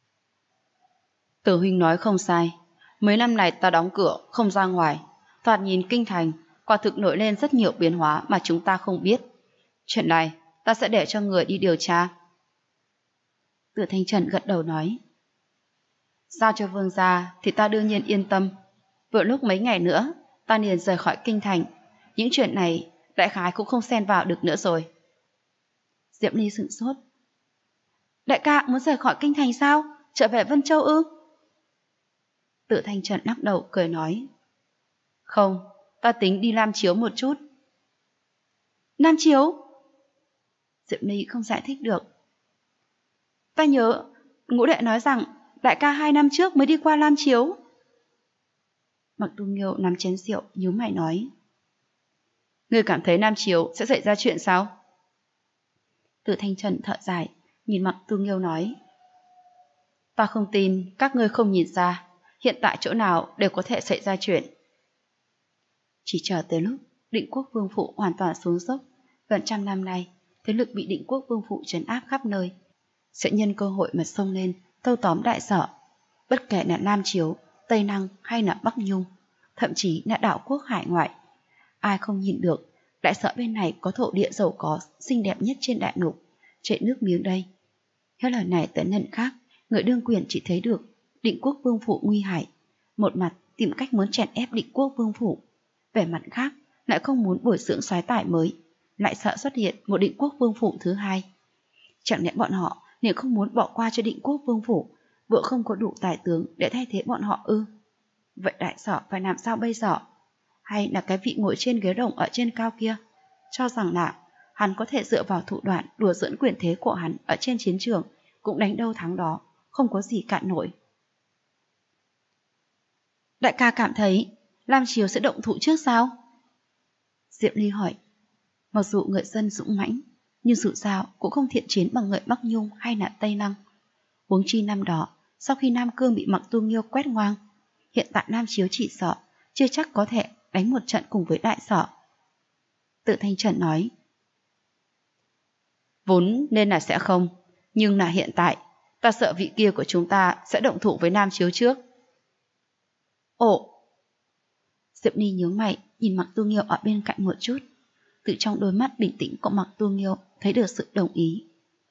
Tử huynh nói không sai, mấy năm này ta đóng cửa không ra ngoài, thoạt nhìn kinh thành quả thực nổi lên rất nhiều biến hóa mà chúng ta không biết. Chuyện này ta sẽ để cho người đi điều tra. Tử Thanh Trần gật đầu nói: Giao cho vương gia thì ta đương nhiên yên tâm. Vừa lúc mấy ngày nữa ta liền rời khỏi kinh thành, những chuyện này đại khái cũng không xen vào được nữa rồi. Diệp Ly sửng sốt: Đại ca muốn rời khỏi kinh thành sao? Trở về Vân Châu ư? Tử Thanh Trần lắc đầu cười nói: Không, ta tính đi Lam Chiếu một chút. Lam Chiếu? Diệp Ly không giải thích được. Ta nhớ Ngũ đệ nói rằng đại ca 2 năm trước mới đi qua Lam Chiếu. Mộc Tu Nghiêu nắm chén rượu nhíu mày nói: Ngươi cảm thấy Lam Chiếu sẽ xảy ra chuyện sao? Tử Thanh Trần thở dài, nhìn Mộc Tu Nghiêu nói: Ta không tin các ngươi không nhìn ra, hiện tại chỗ nào đều có thể xảy ra chuyện. Chỉ chờ tới lúc Định Quốc Vương phủ hoàn toàn xuống dốc, gần 100 năm nay thế lực bị Định Quốc Vương phủ trấn áp khắp nơi, sẽ nhân cơ hội mà xông lên thâu tóm đại sở. Bất kể là Nam Chiếu, Tây Năng hay là Bắc Nhung, thậm chí là đảo quốc hải ngoại, ai không nhìn được đại sở bên này có thổ địa giàu có xinh đẹp nhất trên đại lục, chạy nước miếng đây. Hết lời này tới lần khác, người đương quyền chỉ thấy được Định Quốc Vương phủ nguy hại, một mặt tìm cách muốn chèn ép Định Quốc Vương phủ, Về mặt khác, lại không muốn bồi dưỡng soái tải mới, lại sợ xuất hiện một định quốc vương phủ thứ hai. Chẳng lẽ bọn họ nếu không muốn bỏ qua cho định quốc vương phủ, vợ không có đủ tài tướng để thay thế bọn họ ư? Vậy đại sở phải làm sao bây giờ? Hay là cái vị ngồi trên ghế rồng ở trên cao kia cho rằng là hắn có thể dựa vào thủ đoạn đùa giỡn quyền thế của hắn ở trên chiến trường cũng đánh đâu thắng đó, không có gì cạn nổi. Đại ca cảm thấy Lam Chiếu sẽ động thủ trước sao? Diệp Ly hỏi. Mặc dù người dân dũng mãnh, nhưng dù sao cũng không thiện chiến bằng người Bắc Nhung hay là Tây Lăng. Huống chi năm đó, sau khi Nam Cương bị Mặc Tu Nghiêu quét ngoang, hiện tại Lam Chiếu chỉ sợ chưa chắc có thể đánh một trận cùng với đại sở. Tự Thanh Trần nói. Vốn nên là sẽ không, nhưng là hiện tại, ta sợ vị kia của chúng ta sẽ động thủ với Nam Chiếu trước. Ồ! Diệp Ly nhướng mày, nhìn Mặc Tu Nghiêu ở bên cạnh một chút. Từ trong đôi mắt bình tĩnh của Mặc Tu Nghiêu thấy được sự đồng ý.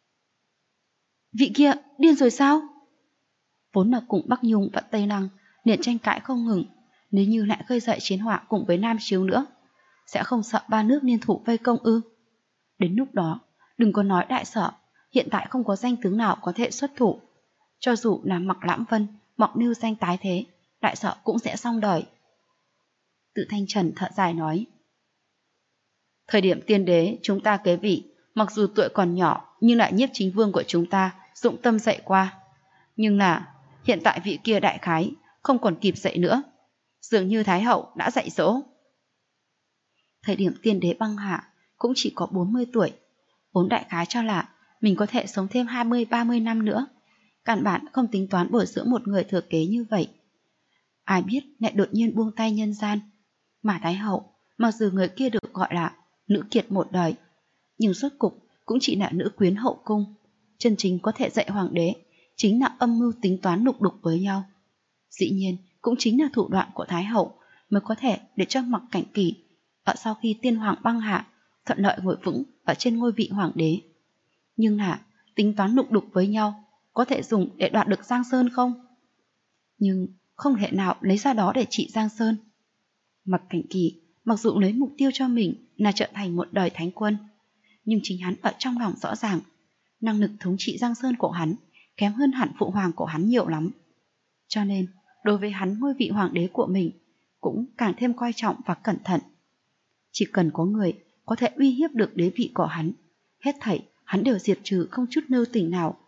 Vị kia điên rồi sao? Vốn là cùng Bắc Nhung và Tây Lăng liền tranh cãi không ngừng, nếu như lại khơi dậy chiến hỏa cùng với Nam Chiếu nữa, sẽ không sợ ba nước liên thủ vây công ư? Đến lúc đó, đừng có nói đại sở, hiện tại không có danh tướng nào có thể xuất thủ. Cho dù là Mặc Lãm Vân, mọc mưu danh tái thế, đại sở cũng sẽ xong đời. Tự Thanh Trần thở dài nói. Thời điểm tiên đế chúng ta kế vị, mặc dù tuổi còn nhỏ nhưng lại nhiếp chính vương của chúng ta dụng tâm dạy qua. Nhưng là hiện tại vị kia đại khái không còn kịp dạy nữa, dường như Thái hậu đã dạy dỗ. Thời điểm tiên đế băng hạ cũng chỉ có 40 tuổi, vốn đại khái cho là mình có thể sống thêm 20-30 năm nữa, căn bản không tính toán bồi dưỡng một người thừa kế như vậy. Ai biết lại đột nhiên buông tay nhân gian, mà Thái hậu mặc dù người kia được gọi là nữ kiệt một đời, nhưng rốt cục cũng chỉ là nữ quyến hậu cung, chân chính có thể dạy hoàng đế chính là âm mưu tính toán lục đục với nhau. Dĩ nhiên cũng chính là thủ đoạn của Thái hậu mới có thể để cho Mặc Cảnh Kỳ ở sau khi tiên hoàng băng hạ thuận lợi ngồi vững ở trên ngôi vị hoàng đế. Nhưng là tính toán lục đục với nhau có thể dùng để đoạt được Giang Sơn không? Nhưng không thể nào lấy ra đó để trị Giang Sơn. Mặc Cảnh Kỳ mặc dù lấy mục tiêu cho mình là trở thành một đời thánh quân, nhưng chính hắn ở trong lòng rõ ràng năng lực thống trị Giang Sơn của hắn kém hơn hẳn phụ hoàng của hắn nhiều lắm. Cho nên đối với hắn ngôi vị hoàng đế của mình cũng càng thêm coi trọng và cẩn thận. Chỉ cần có người có thể uy hiếp được đế vị của hắn, hết thảy hắn đều diệt trừ không chút nêu tình nào.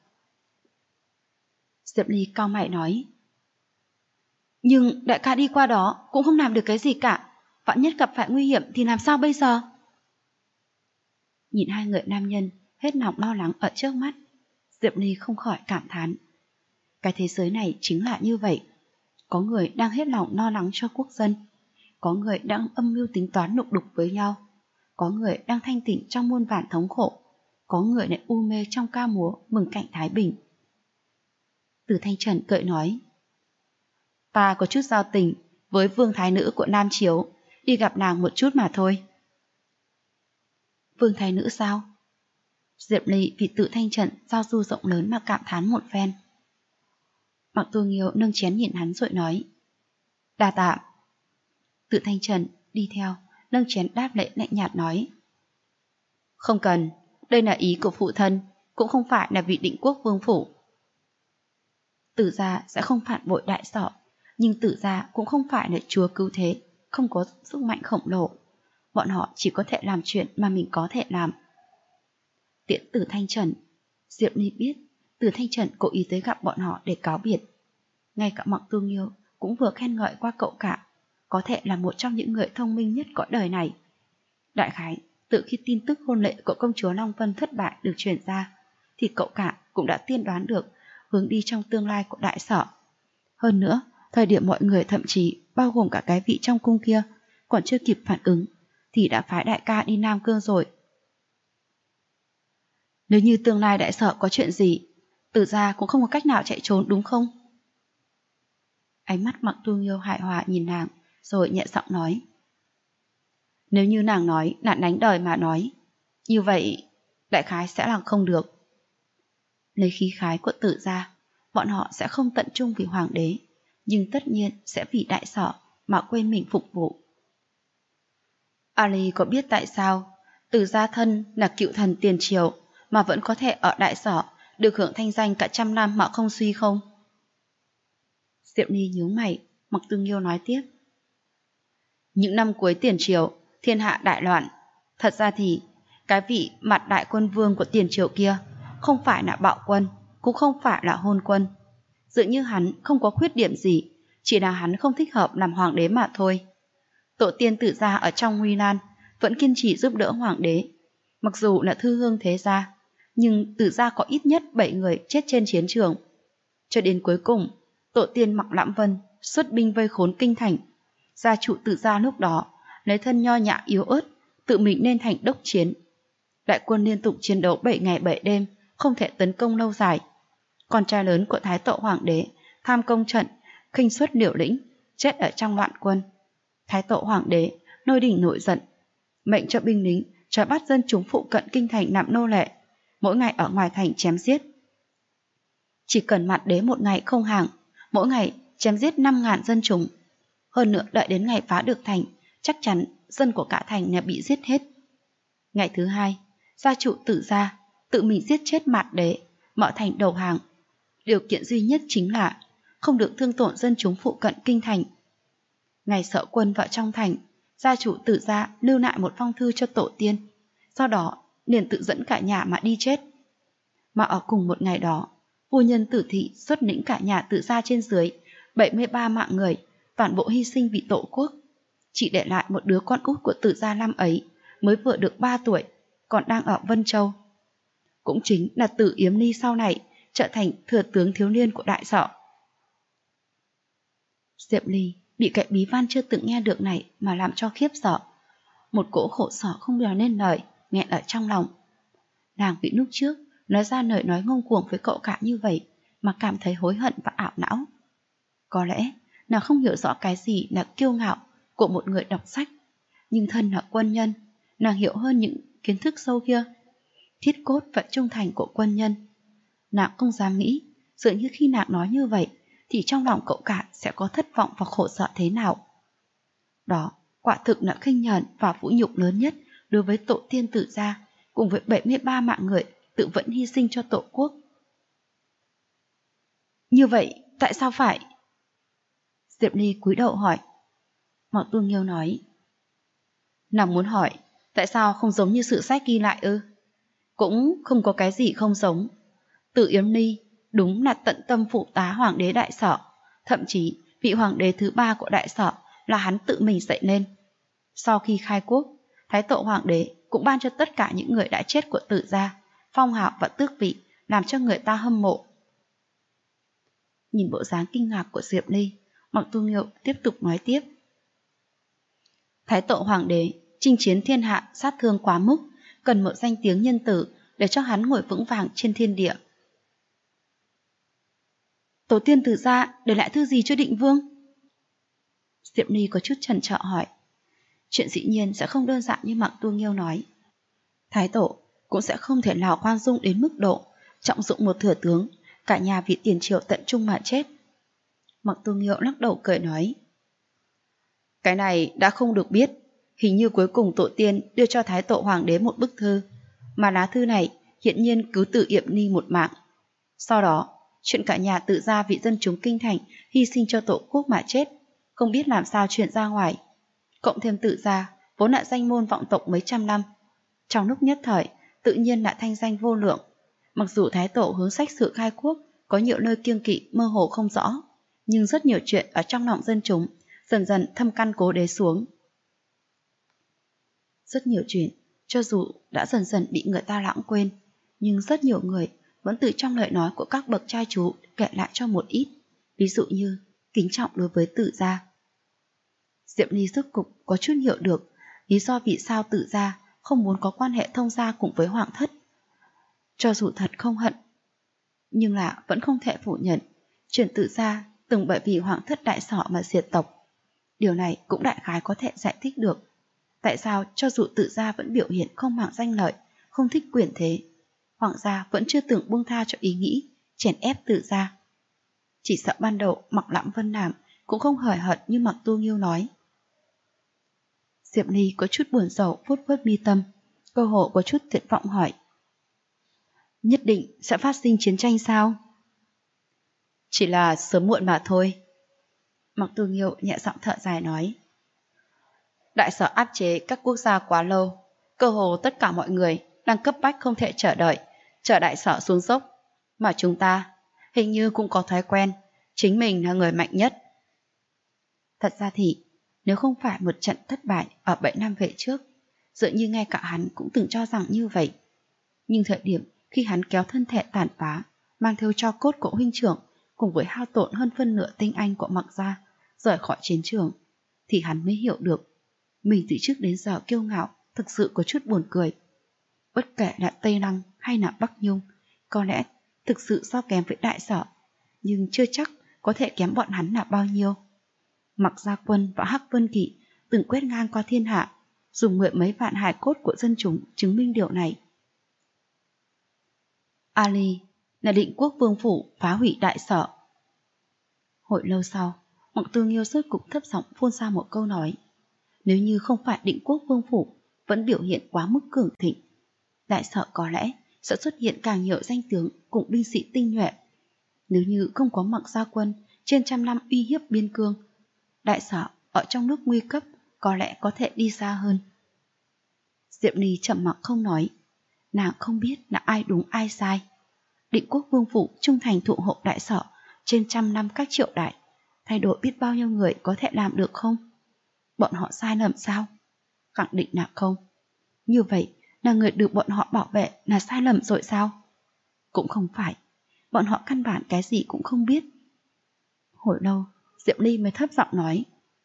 Diệp Ly cau mày nói. Nhưng đại ca đi qua đó cũng không làm được cái gì cả, vạn nhất gặp phải nguy hiểm thì làm sao bây giờ? Nhìn hai người nam nhân hết lòng lo lắng ở trước mắt, Diệp Ly không khỏi cảm thán. Cái thế giới này chính là như vậy. Có người đang hết lòng lo lắng cho quốc dân, có người đang âm mưu tính toán lục đục với nhau, có người đang thanh tịnh trong muôn vàn thống khổ, có người lại u mê trong ca múa mừng cảnh thái bình. Từ Thanh Trần cười nói. Ta có chút giao tình với vương thái nữ của Nam Chiếu, đi gặp nàng một chút mà thôi. Vương thái nữ sao? Diệp Ly vì Tự Thanh Trần giao du rộng lớn mà cảm thán một phen. Mặc Tu Nghiêu nâng chén nhìn hắn rồi nói. Đa tạ. Tự Thanh Trần đi theo, nâng chén đáp lễ lạnh nhạt nói. Không cần, đây là ý của phụ thân, cũng không phải là vị định quốc vương phủ. Tử gia sẽ không phản bội đại sở, nhưng Tử gia cũng không phải là chúa cứu thế, không có sức mạnh khổng lồ. Bọn họ chỉ có thể làm chuyện mà mình có thể làm. Tiễn Tử Thanh Trần, Diệp Ly biết Tử Thanh Trần cố ý tới gặp bọn họ để cáo biệt. Ngay cả Mặc Tu Nghiêu cũng vừa khen ngợi qua cậu cả, có thể là một trong những người thông minh nhất cõi đời này. Đại khái, từ khi tin tức hôn lễ của công chúa Long Vân thất bại được truyền ra, thì cậu cả cũng đã tiên đoán được hướng đi trong tương lai của đại sở. Hơn nữa, thời điểm mọi người thậm chí bao gồm cả cái vị trong cung kia còn chưa kịp phản ứng, thì đã phái đại ca đi Nam Cương rồi. Nếu như tương lai đại sở có chuyện gì, Tử gia cũng không có cách nào chạy trốn đúng không? Ánh mắt Mặc Tu Nghiêu hài hòa nhìn nàng, rồi nhẹ giọng nói. Nếu như nàng nói là đánh đời mà nói, như vậy đại khái sẽ là không được. Lấy khí khái của Tử gia, bọn họ sẽ không tận trung vì hoàng đế, nhưng tất nhiên sẽ vì đại sở mà quên mình phục vụ. Ali có biết tại sao Từ Gia thân là cựu thần tiền triều mà vẫn có thể ở Đại Sở được hưởng thanh danh cả trăm năm mà không suy không? Diệp Ly nhíu mày, Mộc Tư Nghiêu nói tiếp. Những năm cuối tiền triều, thiên hạ đại loạn. Thật ra thì, cái vị mặt đại quân vương của tiền triều kia không phải là bạo quân, cũng không phải là hôn quân. Dường như hắn không có khuyết điểm gì, chỉ là hắn không thích hợp làm hoàng đế mà thôi. Tổ tiên Tử gia ở trong nguy nan vẫn kiên trì giúp đỡ hoàng đế. Mặc dù là thư hương thế gia, nhưng Tử gia có ít nhất 7 người chết trên chiến trường. Cho đến cuối cùng, tổ tiên Mạc Lãm Vân xuất binh vây khốn kinh thành. Gia chủ Tử gia lúc đó lấy thân nho nhã yếu ớt, tự mình nên thành đốc chiến. Đại quân liên tục chiến đấu 7 ngày 7 đêm, không thể tấn công lâu dài. Con trai lớn của Thái Tổ Hoàng đế tham công trận, khinh suất liều lĩnh, chết ở trong loạn quân. Thái Tổ Hoàng đế nôi đỉnh nổi giận, mệnh cho binh lính trói bắt dân chúng phụ cận kinh thành làm nô lệ, mỗi ngày ở ngoài thành chém giết. Chỉ cần mặt đế một ngày không hàng, mỗi ngày chém giết 5.000 dân chúng. Hơn nữa đợi đến ngày phá được thành, chắc chắn dân của cả thành đã bị giết hết. Ngày thứ hai, gia chủ Tử gia tự mình giết chết mặt đế, mở thành đầu hàng. Điều kiện duy nhất chính là không được thương tổn dân chúng phụ cận kinh thành. Ngày Sở quân vào trong thành, gia chủ Tử gia lưu lại một phong thư cho tổ tiên, do đó liền tự dẫn cả nhà mà đi chết. Mà ở cùng một ngày đó, phu nhân Tử thị xuất lĩnh cả nhà Tử gia trên dưới 73 mạng người, toàn bộ hy sinh vì tổ quốc. Chỉ để lại một đứa con út của Tử gia năm ấy, mới vừa được 3 tuổi, còn đang ở Vân Châu. Cũng chính là Tử Yếm Ly sau này trở thành thừa tướng thiếu niên của Đại Sở. Diệp Ly bị cái bí văn chưa từng nghe được này mà làm cho khiếp sợ. Một cỗ khổ sở không nói nên lời, nghẹn ở trong lòng. Nàng bị lúc trước nói ra lời nói ngông cuồng với cậu cả như vậy mà cảm thấy hối hận và ảo não. Có lẽ nàng không hiểu rõ cái gì là kiêu ngạo của một người đọc sách, nhưng thân là quân nhân, nàng hiểu hơn những kiến thức sâu kia, thiết cốt và trung thành của quân nhân. Nàng không dám nghĩ, dường như khi nàng nói như vậy thì trong lòng cậu cả sẽ có thất vọng và khổ sở thế nào. Đó quả thực là khinh nhờn và vũ nhục lớn nhất đối với tổ tiên Tử gia, cùng với 73 mạng người tự vẫn hy sinh cho tổ quốc. Như vậy tại sao phải? Diệp Ly cúi đầu hỏi. Mộc Tư Nghiêu nói, nàng muốn hỏi tại sao không giống như sự sách ghi lại ư? Cũng không có cái gì không giống. Tử Yếm Ly đúng là tận tâm phụ tá hoàng đế Đại Sở, thậm chí vị hoàng đế thứ 3 của Đại Sở là hắn tự mình dậy lên. Sau khi khai quốc, Thái Tổ Hoàng đế cũng ban cho tất cả những người đã chết của Tử gia phong hào và tước vị, làm cho người ta hâm mộ. Nhìn bộ dáng kinh ngạc của Diệp Ly, Mộc Tư Nghiêu tiếp tục nói tiếp. Thái Tổ Hoàng đế chinh chiến thiên hạ sát thương quá mức, cần một danh tiếng nhân tử để cho hắn ngồi vững vàng trên thiên địa. Tổ tiên Tử gia để lại thư gì cho định vương? Diệp Ly có chút chần chờ hỏi. Chuyện dĩ nhiên sẽ không đơn giản như Mộc Tư Nghiêu nói. Thái Tổ cũng sẽ không thể nào khoan dung đến mức độ trọng dụng một thừa tướng, cả nhà vì tiền triều tận trung mà chết. Mộc Tư Nghiêu lắc đầu cười nói, cái này đã không được biết. Hình như cuối cùng tổ tiên đưa cho Thái Tổ Hoàng đế một bức thư, mà lá thư này hiện nhiên cứu Tử Yểm Ly một mạng. Sau đó, chuyện cả nhà Tử gia vì dân chúng kinh thành hy sinh cho tổ quốc mà chết, không biết làm sao truyền ra ngoài. Cộng thêm Tử gia vốn là danh môn vọng tộc mấy trăm năm, trong lúc nhất thời tự nhiên là thanh danh vô lượng. Mặc dù Thái Tổ hướng sách sự khai quốc có nhiều nơi kiêng kỵ mơ hồ không rõ, nhưng rất nhiều chuyện ở trong lòng dân chúng dần dần thâm căn cố đế xuống. Rất nhiều chuyện, cho dù đã dần dần bị người ta lãng quên, nhưng rất nhiều người vẫn từ trong lời nói của các bậc trai chú kể lại cho một ít, ví dụ như kính trọng đối với Tử gia. Diệp Ly rốt cục có chút hiểu được lý do vì sao Tử gia không muốn có quan hệ thông gia cùng với Hoàng thất. Cho dù thật không hận, nhưng là vẫn không thể phủ nhận chuyện Tử gia từng bởi vì Hoàng thất Đại Sở mà diệt tộc. Điều này cũng đại khái có thể giải thích được tại sao cho dù Tử gia vẫn biểu hiện không màng danh lợi, không thích quyền thế, Hoàng gia vẫn chưa từng buông tha cho ý nghĩ chèn ép Tử gia. Chỉ sợ ban đầu Mạc Lãm Vân làm cũng không hời hợt như Mộc Tư Nghiêu nói. Diệp Ly có chút buồn rầu vuốt vuốt mi tâm, cơ hồ có chút tuyệt vọng hỏi. Nhất định sẽ phát sinh chiến tranh sao? Chỉ là sớm muộn mà thôi. Mặc Tư Nghiêu nhẹ giọng thở dài nói. Đại sở áp chế các quốc gia quá lâu, cơ hồ tất cả mọi người đang cấp bách không thể chờ đợi, chờ đại sở xuống dốc. Mà chúng ta hình như cũng có thói quen, chính mình là người mạnh nhất. Thật ra thì, nếu không phải một trận thất bại ở 7 năm về trước, dường như ngay cả hắn cũng từng cho rằng như vậy. Nhưng thời điểm khi hắn kéo thân thể tàn phá, mang theo tro cốt của huynh trưởng, cùng với hao tổn hơn phân nửa tinh anh của Mặc gia, rời khỏi chiến trường, thì hắn mới hiểu được, mình từ trước đến giờ kiêu ngạo, thực sự có chút buồn cười. Bất kể là Tây Lăng hay là Bắc Nhung, có lẽ thực sự so kém với đại sở, nhưng chưa chắc có thể kém bọn hắn là bao nhiêu. Mặc Gia Quân và Hắc Vân Kỵ từng quét ngang qua thiên hạ, dùng mượn mấy vạn hài cốt của dân chúng chứng minh điều này. Ali là Định Quốc vương phủ phá hủy đại sở. Hồi lâu sau, Mặc Tư Nghiêu rốt cục thấp giọng phun ra một câu nói. Nếu như không phải Định Quốc vương phủ vẫn biểu hiện quá mức cường thịnh, đại sở có lẽ sẽ xuất hiện càng nhiều danh tướng cùng binh sĩ tinh nhuệ. Nếu như không có Mặc Gia Quân trên trăm năm uy hiếp biên cương, đại sở ở trong lúc nguy cấp có lẽ có thể đi xa hơn. Diệp Ly trầm mặc không nói, nàng không biết là ai đúng ai sai. Định Quốc vương phủ trung thành thụ hộ đại sở trên trăm năm các triệu đại, thay đổi biết bao nhiêu người có thể làm được không? Bọn họ sai lầm sao? Khẳng định là không. Như vậy là người được bọn họ bảo vệ là sai lầm rồi sao? Cũng không phải, bọn họ căn bản cái gì cũng không biết. Hồi lâu, Diệp Ly mới thấp giọng nói.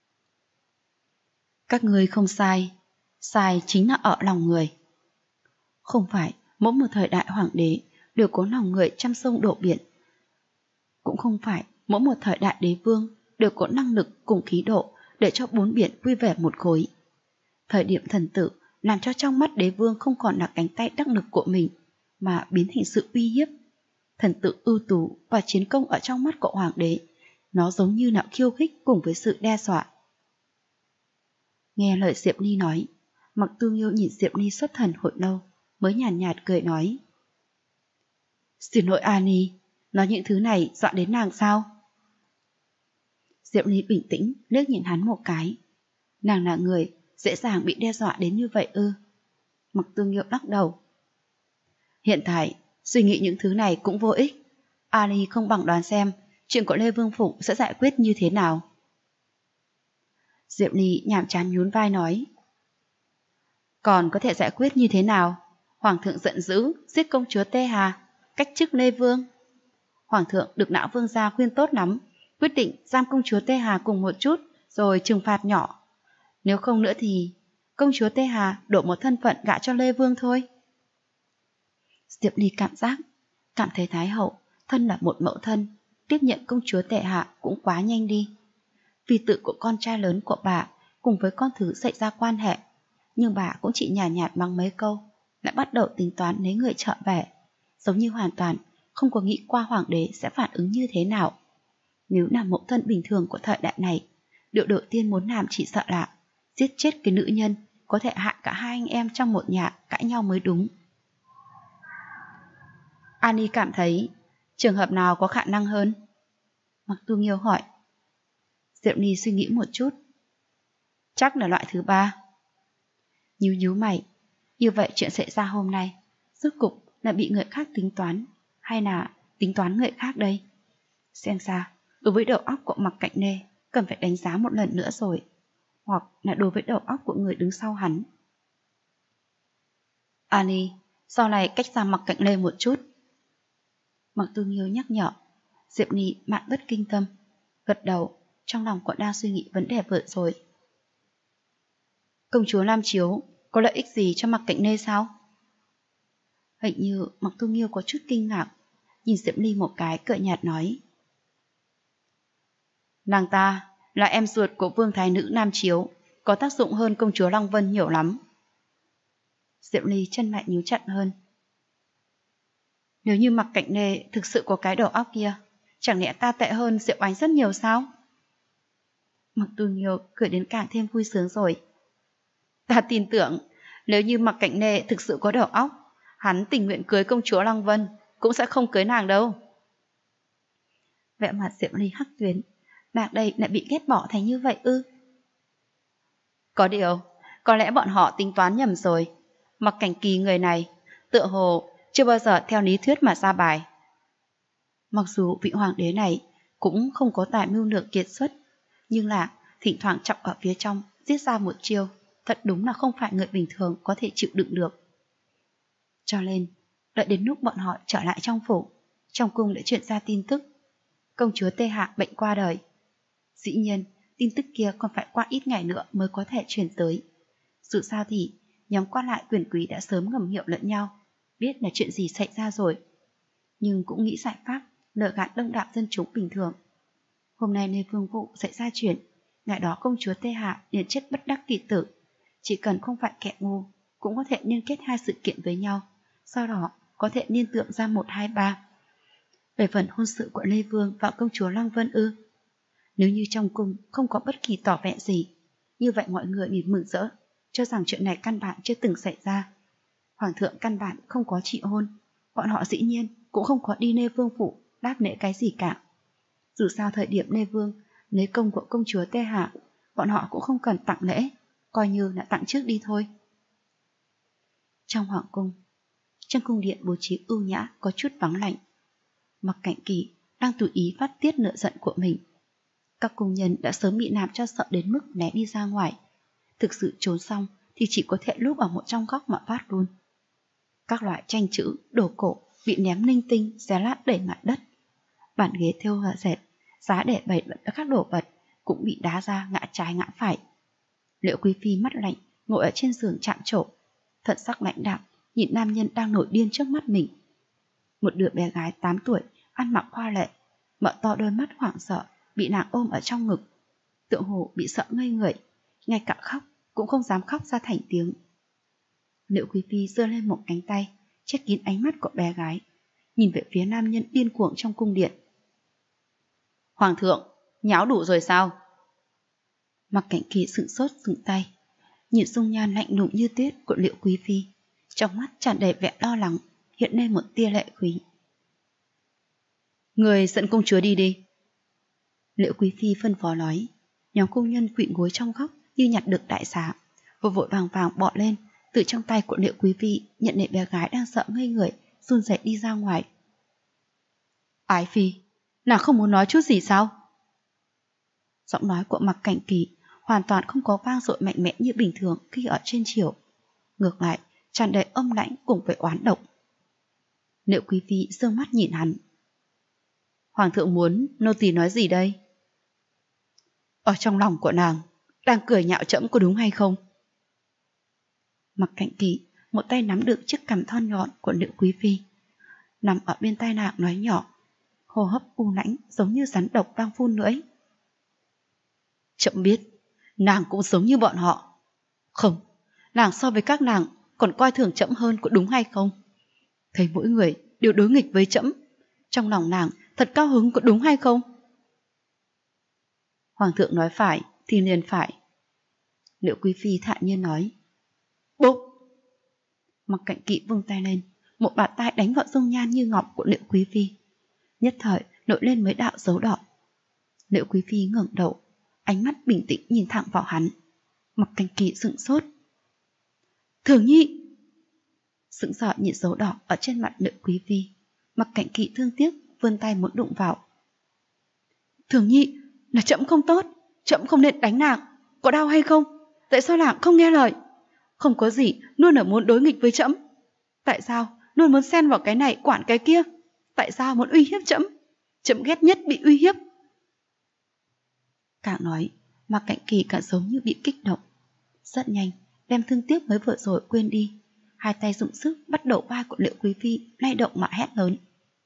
Các ngươi không sai, sai chính là ở lòng người. Không phải mỗi một thời đại hoàng đế đều có lòng người trăm sông đổ biển. Cũng không phải mỗi một thời đại đế vương đều có năng lực cùng khí độ để cho bốn biển quy về một khối. Thời điểm thần tử làm cho trong mắt đế vương không còn là cánh tay đắc lực của mình, mà biến thành sự uy hiếp. Thần tử ưu tú và chiến công ở trong mắt của hoàng đế, nó giống như là khiêu khích cùng với sự đe dọa. Nghe lời Diệp Ly nói, Mặc Tư Nghiêu nhìn Diệp Ly xuất thần hồi lâu, mới nhàn nhạt cười nói. Xin lỗi Ani, nói những thứ này dọa đến nàng sao? Diệp Ly bình tĩnh liếc nhìn hắn một cái. Nàng là người dễ dàng bị đe dọa đến như vậy ư? Mặc Tư Nghiêu lắc đầu. Hiện tại, suy nghĩ những thứ này cũng vô ích. Ali không bằng đoán xem chuyện của Lê Vương Phủ sẽ giải quyết như thế nào. Diệp Ly nhàm chán nhún vai nói. Còn có thể giải quyết như thế nào? Hoàng thượng giận dữ, giết công chúa Tê Hà, cách chức Lê Vương. Hoàng thượng được Não Vương gia khuyên tốt lắm, quyết định giam công chúa Tê Hà cùng một chút, rồi trừng phạt nhỏ. Nếu không nữa thì công chúa Tê Hà đổi một thân phận gả cho Lê Vương thôi. Diệp Ly cảm thấy Thái hậu, thân là một mẫu thân, tiếp nhận công chúa Tê Hà cũng quá nhanh đi. Vì tự của con trai lớn của bà cùng với con thứ xảy ra quan hệ, nhưng bà cũng chỉ nhàn nhạt bằng mấy câu, lại bắt đầu tính toán lấy người trở về, giống như hoàn toàn không có nghĩ qua hoàng đế sẽ phản ứng như thế nào. Nếu là mẫu thân bình thường của thời đại này, điều đầu tiên muốn làm chỉ sợ là giết chết cái nữ nhân có thể hại cả hai anh em trong một nhà cãi nhau mới đúng. Ani cảm thấy trường hợp nào có khả năng hơn? Mặc Tu Nghiêu hỏi. Diệp Ly suy nghĩ một chút. Chắc là loại thứ ba. Nhíu mày, như vậy chuyện xảy ra hôm nay rốt cục là bị người khác tính toán hay là tính toán người khác đây? Xem ra đối với đầu óc của Mặc Cạnh Nê cần phải đánh giá một lần nữa rồi, hoặc là đối với đầu óc của người đứng sau hắn. Ani, sau này cách xa Mặc Cạnh Nê một chút. Mặc Tu Nghiêu nhắc nhở. Diệp Ly mạn bất kinh tâm, gật đầu, trong lòng còn đang suy nghĩ vấn đề vừa rồi. Công chúa Lam Chiếu có lợi ích gì cho Mặc Cạnh Nê sao? Hình như Mặc Tu Nghiêu có chút kinh ngạc, nhìn Diệp Ly một cái cợt nhạt nói. Nàng ta là em ruột của vương thái nữ Nam Chiếu, có tác dụng hơn công chúa Lăng Vân nhiều lắm. Diệp Ly chân mày nhíu chặt hơn. Nếu như Mặc Cạnh Nê thực sự có cái đầu óc kia, chẳng lẽ ta tệ hơn Diệu Ánh rất nhiều sao? Mặc Tu Nghiêu cười đến càng thêm vui sướng rồi. Ta tin tưởng, nếu như Mặc Cảnh Nê thực sự có đầu óc, hắn tình nguyện cưới công chúa Lăng Vân, cũng sẽ không cưới nàng đâu. Vẻ mặt Diệp Ly hắc tuyến, nàng đây lại bị ghét bỏ thành như vậy ư? Có điều, có lẽ bọn họ tính toán nhầm rồi. Mặc Cảnh Kỳ người này, tựa hồ chưa bao giờ theo lý thuyết mà ra bài. Mặc dù vị hoàng đế này cũng không có tài mưu lược kiệt xuất, nhưng là thỉnh thoảng chọc ở phía trong giết ra một chiêu, thật đúng là không phải người bình thường có thể chịu đựng được. Cho nên, đợi đến lúc bọn họ trở lại trong phủ, trong cung đã truyền ra tin tức công chúa Tê Hạ bệnh qua đời. Dĩ nhiên, tin tức kia còn phải qua ít ngày nữa mới có thể truyền tới. Dù sao thì, nhóm quan lại quyền quý đã sớm ngầm hiểu lẫn nhau, biết là chuyện gì xảy ra rồi. Nhưng cũng nghĩ giải pháp lừa gạt đông đảo dân chúng bình thường. Hôm nay nơi vương vụ xảy ra chuyện, ngày đó công chúa Tê Hạ liền chết bất đắc kỳ tử. Chỉ cần không phải kẻ ngu, cũng có thể liên kết hai sự kiện với nhau, sau đó có thể liên tưởng ra 1, 2, 3. Về phần hôn sự của Lê Vương và công chúa Lăng Vân ư? Nếu như trong cung không có bất kỳ tỏ vẻ gì, như vậy mọi người liền mừng rỡ, cho rằng chuyện này căn bản chưa từng xảy ra. Hoàng thượng căn bản không có trị hôn, bọn họ dĩ nhiên cũng không có đi Lê Vương phủ đáp lễ cái gì cả. Dù sao thời điểm Lê Vương lấy công của công chúa Tê Hạ, bọn họ cũng không cần tặng lễ, coi như là tặng trước đi thôi. Trong hoàng cung, trong cung điện bố trí ưu nhã có chút vắng lạnh. Mặc Cảnh Kỳ đang tùy ý phát tiết nợ giận của mình. Các cung nhân đã sớm bị làm cho sợ đến mức né đi ra ngoài. Thực sự trốn xong thì chỉ có thể núp ở một trong góc mà phát run. Các loại tranh chữ, đồ cổ bị ném linh tinh, xé lát đẩy mặt đất. Bàn ghế thêu hoa dệt, giá để bày các đồ vật cũng bị đá ra ngã trái ngã phải. Liễu Quý Phi mắt lạnh ngồi ở trên giường chạm trổ, thần sắc lãnh đạm nhìn nam nhân đang nổi điên trước mắt mình. Một đứa bé gái 8 tuổi ăn mặc hoa lệ, mở to đôi mắt hoảng sợ, bị nàng ôm ở trong ngực, tựa hồ bị sợ ngây người, ngay cả khóc cũng không dám khóc ra thành tiếng. Liễu Quý Phi giơ lên một cánh tay che kín ánh mắt của bé gái, nhìn về phía nam nhân điên cuồng trong cung điện. Hoàng thượng, nháo đủ rồi sao? Mặc Cảnh Kỳ sững sốt dừng tay, nhìn dung nhan lạnh lùng như tuyết của Liễu Quý Phi, trong mắt tràn đầy vẻ lo lắng, hiện lên một tia lệ khí. Người dẫn công chúa đi đi. Liễu Quý Phi phân phó nói. Nhóm công nhân quỵ gối trong góc như nhặt được đại xá, vội vội vàng vàng bò lên, từ trong tay của Liễu Quý Phi nhận lấy bé gái đang sợ ngây người, run rẩy đi ra ngoài. Ái Phi, nàng không muốn nói chút gì sao? Giọng nói của Mặc Cảnh Kỳ hoàn toàn không có vang dội mạnh mẽ như bình thường khi ở trên triều, ngược lại tràn đầy âm lãnh cùng với oán độc. Liễu Quý Phi giương mắt nhìn hắn. Hoàng thượng muốn nô tỳ nói gì đây? Ở trong lòng của nàng đang cười nhạo trẫm có đúng hay không? Mặc Cảnh Kỳ một tay nắm được chiếc cằm thon nhọn của Liễu Quý Phi, nằm ở bên tai nàng nói nhỏ, hô hấp u lãnh giống như rắn độc đang phun lưỡi. Trẫm biết, nàng cũng giống như bọn họ. Không, nàng so với các nàng còn coi thường trẫm hơn có đúng hay không? Thấy mỗi người đều đối nghịch với trẫm, trong lòng nàng thật cao hứng có đúng hay không? Hoàng thượng nói phải thì liền phải. Liễu Quý Phi thản nhiên nói. Bốp! Mặc Cảnh Kỵ vung tay lên, một bạt tay đánh vào dung nhan như ngọc của Liễu Quý Phi. Nhất thời nổi lên mấy đạo dấu đỏ. Liễu Quý Phi ngẩng đầu, ánh mắt bình tĩnh nhìn thẳng vào hắn. Mặc Cảnh Kỵ sững sốt. Thường Nhi! Sững sờ nhìn dấu đỏ ở trên mặt Liễu Quý Phi. Mặc Cảnh Kỵ thương tiếc vươn tay muốn đụng vào. Thường Nhi, là trẫm không tốt, trẫm không nên đánh nàng, có đau hay không? Tại sao nàng không nghe lời? Không có gì luôn ở muốn đối nghịch với trẫm. Tại sao luôn muốn xen vào cái này quản cái kia? Tại sao muốn uy hiếp trẫm? Trẫm ghét nhất bị uy hiếp. Càng nói, Mạc Cảnh Kỳ càng giống như bị kích động. Rất nhanh, đem thương tiếc mới vừa rồi quên đi. Hai tay dụng sức bắt đầu vai của Liễu Quý Phi lay động mà hét lớn.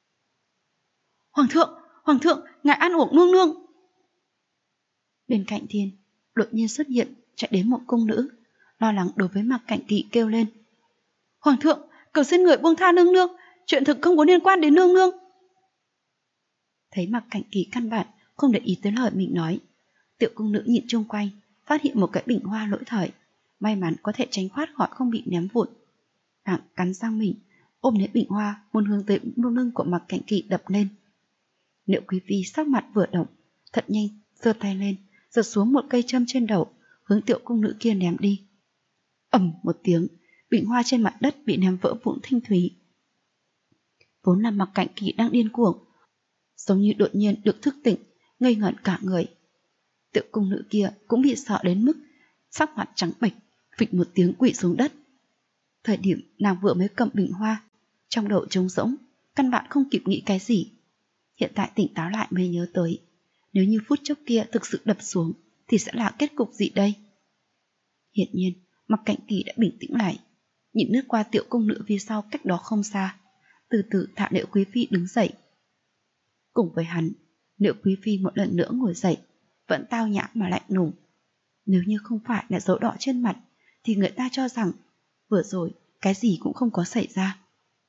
Hoàng thượng, ngài ăn uổng nương nương. Bên cạnh Thiên, đột nhiên xuất hiện chạy đến một cung nữ, lo lắng đối với Mạc Cảnh Kỳ kêu lên. Hoàng thượng, cầu xin người buông tha nương nương, chuyện thực không có liên quan đến nương nương. Thấy Mạc Cảnh Kỳ căn bản không để ý tới lời mình nói, tiểu cung nữ nhìn chung quanh, phát hiện một cái bình hoa lỗi thời, may mắn có thể tránh thoát khỏi không bị ném vụn. Nàng cắn răng mình, ôm lấy bình hoa, muốn hướng tới lưng của Mạc Cảnh Kỳ đập lên. Liệu quý phi sắc mặt vừa động, thật nhanh giơ tay lên, giật xuống một cây châm trên đầu, hướng Tiểu cung nữ kia ném đi. Ầm một tiếng, bình hoa trên mặt đất bị ném vỡ vụn thinh thúy. Vốn là Mạc Cảnh Kỳ đang điên cuồng, giống như đột nhiên được thức tỉnh, ngây ngẩn cả người. Tiểu cung nữ kia cũng bị sợ đến mức sắc mặt trắng bệch, phịch một tiếng quỵ xuống đất. Thời điểm nàng vừa mới cầm bình hoa, trong đầu trống rỗng, căn bản không kịp nghĩ cái gì. Hiện tại tỉnh táo lại mới nhớ tới, nếu như phút chốc kia thực sự đập xuống thì sẽ là kết cục gì đây? Hiển nhiên, Mạc Cảnh Kỳ đã bình tĩnh lại, nhìn lướt qua Tiểu cung nữ phía sau cách đó không xa, từ từ thả Liễu quý phi đứng dậy. Cùng với hắn, Liễu quý phi một lần nữa ngồi dậy, vẫn tao nhã mà lạnh lùng. Nếu như không phải là dấu đỏ trên mặt, thì người ta cho rằng vừa rồi cái gì cũng không có xảy ra.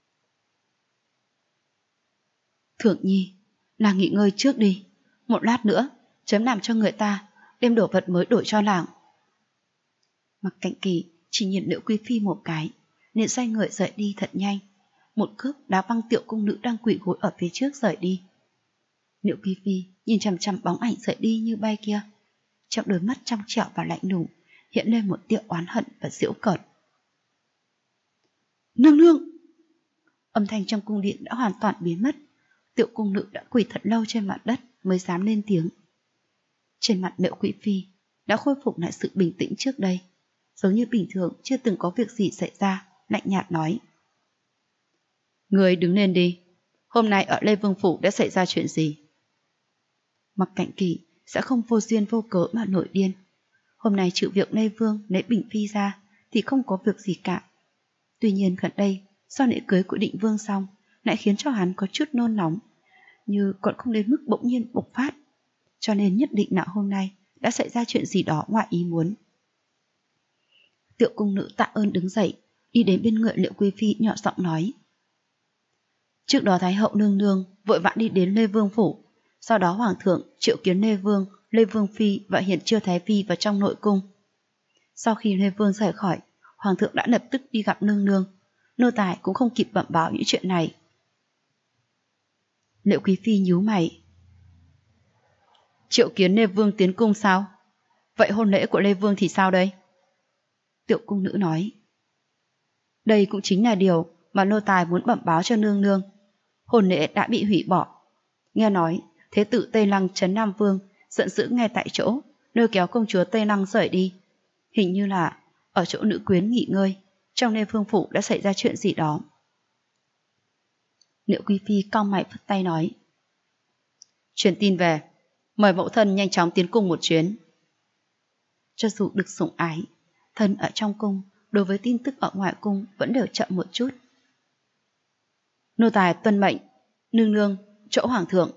Thượng nhi, nàng nghỉ ngơi trước đi, một lát nữa chấm làm cho người ta đem đồ vật mới đổi cho nàng. Mạc Cảnh Kỳ chỉ nhìn Liễu quý phi một cái, liền xoay người rời đi thật nhanh, một cước đá văng Tiểu cung nữ đang quỵ gối ở phía trước rời đi. Liễu quý phi nhìn chằm chằm bóng ảnh rời đi như bay kia, trong đôi mắt trong trẻo và lạnh lùng hiện lên một tia oán hận và giễu cợt. Nương nương! Âm thanh trong cung điện đã hoàn toàn biến mất. Tiểu cung nữ đã quỳ thật lâu trên mặt đất mới dám lên tiếng. Trên mặt Liễu quý phi đã khôi phục lại sự bình tĩnh trước đây, giống như bình thường chưa từng có việc gì xảy ra, lạnh nhạt nói: Người đứng lên đi, hôm nay ở Lê Vương phủ đã xảy ra chuyện gì? Mạc Cảnh Kỳ sẽ không vô duyên vô cớ mà nổi điên. Hôm nay trừ việc Lê Vương lấy Bình phi ra thì không có việc gì cả. Tuy nhiên gần đây do lễ cưới của Định Vương xong lại khiến cho hắn có chút nôn nóng, như còn không đến mức bỗng nhiên bộc phát, cho nên nhất định là hôm nay đã xảy ra chuyện gì đó ngoài ý muốn. Tiểu cung nữ tạ ơn đứng dậy, đi đến bên người Liễu quý phi nhỏ giọng nói: Trước đó Thái hậu nương nương vội vã đi đến Lê Vương phủ, sau đó hoàng thượng triệu kiến Lê Vương phi và Hiển Chiêu thái phi vào trong nội cung. Sau khi Lê Vương rời khỏi, hoàng thượng đã lập tức đi gặp nương nương, nô tài cũng không kịp bẩm báo những chuyện này. Liễu quý phi nhíu mày: Triệu kiến Lê Vương tiến cung sao? Vậy hôn lễ của Lê Vương thì sao đây? Tiểu cung nữ nói: Đây cũng chính là điều mà nô tài muốn bẩm báo cho nương nương. Hôn lễ đã bị hủy bỏ. Nghe nói thế tử Tây Lăng Trấn Nam Vương giận dữ ngay tại chỗ, lôi kéo công chúa Tây Lăng rời đi. Hình như là ở chỗ nữ quyến nghỉ ngơi, trong Lê Vương phủ đã xảy ra chuyện gì đó. Liễu quý phi cau mày phất tay nói: Truyền tin về, mời mẫu thân nhanh chóng tiến cung một chuyến. Cho dù được sủng ái, thân ở trong cung đối với tin tức ở ngoài cung vẫn đều chậm một chút. Nô tài tuân mệnh, nương nương, chỗ hoàng thượng.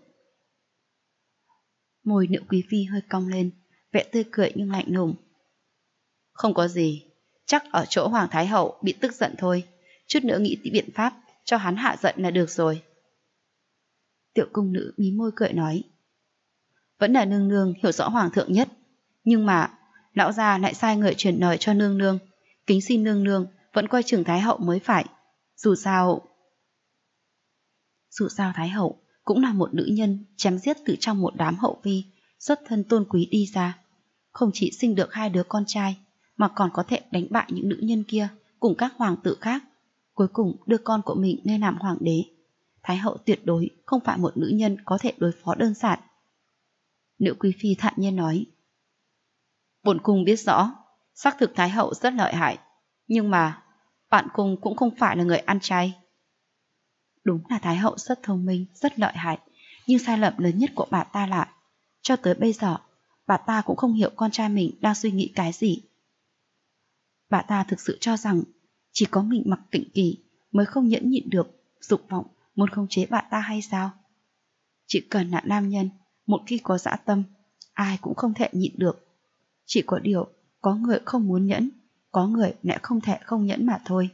Môi Liễu quý phi hơi cong lên, vẻ tươi cười nhưng lạnh lùng. Không có gì, chắc ở chỗ hoàng thái hậu bị tức giận thôi, chút nữa nghĩ biện pháp cho hắn hạ giận là được rồi. Tiểu cung nữ mí môi cười nói: Vẫn là nương nương hiểu rõ hoàng thượng nhất, nhưng mà lão gia lại sai người truyền lời cho nương nương, kính xin nương nương vẫn coi chừng thái hậu mới phải. Dù sao thái hậu cũng là một nữ nhân chém giết từ trong một đám hậu vi xuất thân tôn quý đi ra, không chỉ sinh được 2 đứa con trai mà còn có thể đánh bại những nữ nhân kia cùng các hoàng tử khác, cuối cùng đưa con của mình lên làm hoàng đế. Thái hậu tuyệt đối không phải một nữ nhân có thể đối phó đơn giản. Liễu quý phi thản nhiên nói: Bổn cung biết rõ, xác thực thái hậu rất lợi hại, nhưng mà bản cung cũng không phải là người ăn chay. Đúng là thái hậu rất thông minh, rất lợi hại, nhưng sai lầm lớn nhất của bà ta là cho tới bây giờ bà ta cũng không hiểu con trai mình đang suy nghĩ cái gì. Bà ta thực sự cho rằng chỉ có mình Mạc Cảnh Kỳ mới không nhẫn nhịn được dục vọng muốn khống chế bà ta hay sao? Chỉ cần là nam nhân, một khi có dã tâm, ai cũng không thể nhịn được. Chỉ có điều có người không muốn nhẫn, có người lại không thể không nhẫn mà thôi.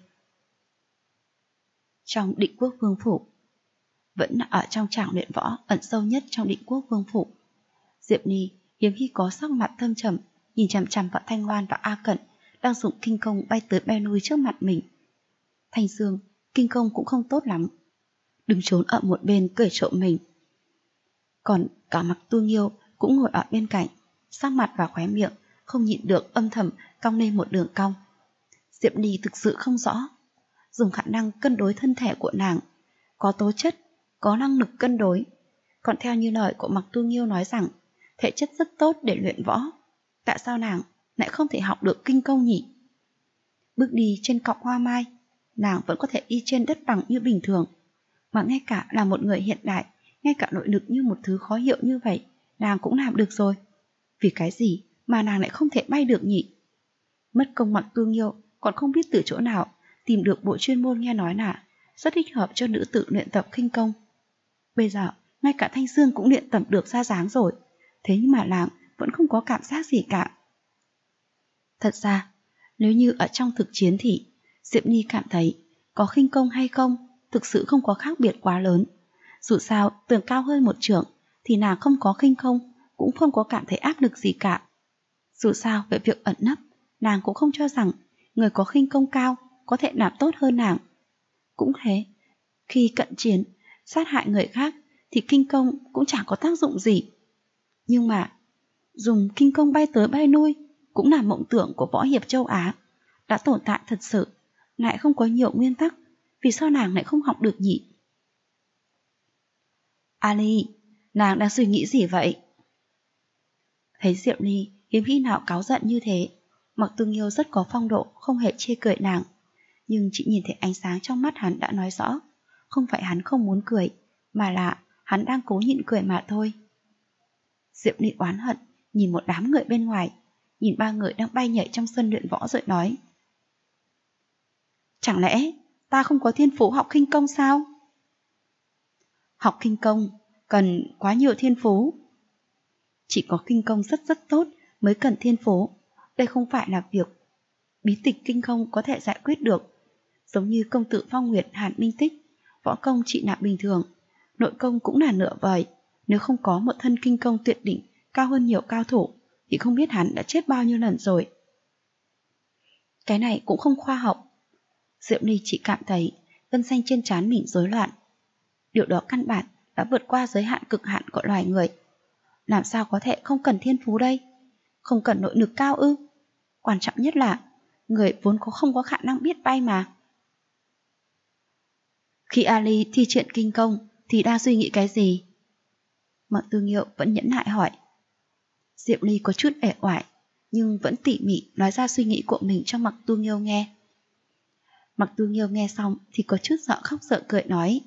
Trong Định Quốc Vương phủ, vẫn là ở trong tràng luyện võ ẩn sâu nhất trong Định Quốc Vương phủ, Diệp Ni hiếm khi có sắc mặt thâm trầm, nhìn chằm chằm vào Thanh Loan và A Cẩn, đang dùng kinh công bay tới bay lui trước mặt mình. Thanh Dương, kinh công cũng không tốt lắm, đứng trốn ở một bên cười trộm mình. Còn cả Mặc Tu Nghiêu cũng ngồi ở bên cạnh, sắc mặt và khóe miệng không nhịn được âm thầm cong lên một đường cong. Diệp Ly thực sự không rõ, dùng khả năng cân đối thân thể của nàng, có tố chất, có năng lực cân đối. Còn theo như lời của Mặc Tu Nghiêu nói rằng thể chất rất tốt để luyện võ, tại sao nàng lại không thể học được kinh công nhỉ? Bước đi trên cọng hoa mai, nàng vẫn có thể đi trên đất bằng như bình thường, mà ngay cả là một người hiện đại, ngay cả nội lực như một thứ khó hiểu như vậy, nàng cũng làm được rồi. Vì cái gì mà nàng lại không thể bay được nhỉ? Mất công Mặc Tu Nghiêu còn không biết từ chỗ nào tìm được bộ chuyên môn nghe nói là rất thích hợp cho nữ tử luyện tập khinh công. Bây giờ ngay cả Thanh Dương cũng luyện tập được ra dáng rồi, thế nhưng mà nàng vẫn không có cảm giác gì cả. Thật ra, nếu như ở trong thực chiến thì Diệp Nhi cảm thấy có khinh công hay không thực sự không có khác biệt quá lớn. Dù sao tường cao hơn một trượng thì nàng không có khinh công cũng không có cảm thấy áp lực gì cả. Dù sao về việc ẩn nấp, nàng cũng không cho rằng người có khinh công cao có thể làm tốt hơn nàng. Cũng thế, khi cận chiến, sát hại người khác thì kinh công cũng chẳng có tác dụng gì. Nhưng mà dùng kinh công bay tới bay lui cũng là mộng tưởng của võ hiệp châu Á, đã tồn tại thật sự, lại không có nhiều nguyên tắc, vì sao nàng lại không học được nhỉ? Ali, nàng đang suy nghĩ gì vậy? Thấy Diệp Ly hiếm khi nào cáu giận như thế, Mặc Tu Nghiêu rất có phong độ, không hề chê cười nàng. Nhưng chị nhìn thấy ánh sáng trong mắt hắn đã nói rõ, không phải hắn không muốn cười, mà là hắn đang cố nhịn cười mà thôi. Diệp Ly oán hận nhìn một đám người bên ngoài, nhìn ba người đang bay nhảy trong sân luyện võ rồi nói: chẳng lẽ ta không có thiên phú học khinh công sao? Học khinh công cần quá nhiều thiên phú. Chỉ có khinh công rất tốt mới cần thiên phú. Đây không phải là việc bí tịch kinh công có thể giải quyết được. Giống như công tử Phong Nguyệt, Hàn Minh Tích, võ công chỉ là bình thường, nội công cũng là nửa vời. Nếu không có một thân kinh công tuyệt đỉnh cao hơn nhiều cao thủ thì không biết hắn đã chết bao nhiêu lần rồi. Cái này cũng không khoa học. Diệu Ly chỉ cảm thấy gân xanh trên trán mình rối loạn. Điều đó căn bản đã vượt qua giới hạn cực hạn của loài người. Làm sao có thể không cần thiên phú đây? Không cần nội lực cao ư? Quan trọng nhất là người vốn không có khả năng biết bay mà. Khi Ali thi triển kinh công thì đang suy nghĩ cái gì? Mặc Tu Nghiêu vẫn nhẫn nại hỏi. Diệp Ly có chút uể oải, nhưng vẫn tỉ mỉ nói ra suy nghĩ của mình cho Mặc Tu Nghiêu nghe. Mặc Tu Nghiêu nghe xong thì có chút sợ khóc sợ cười nói: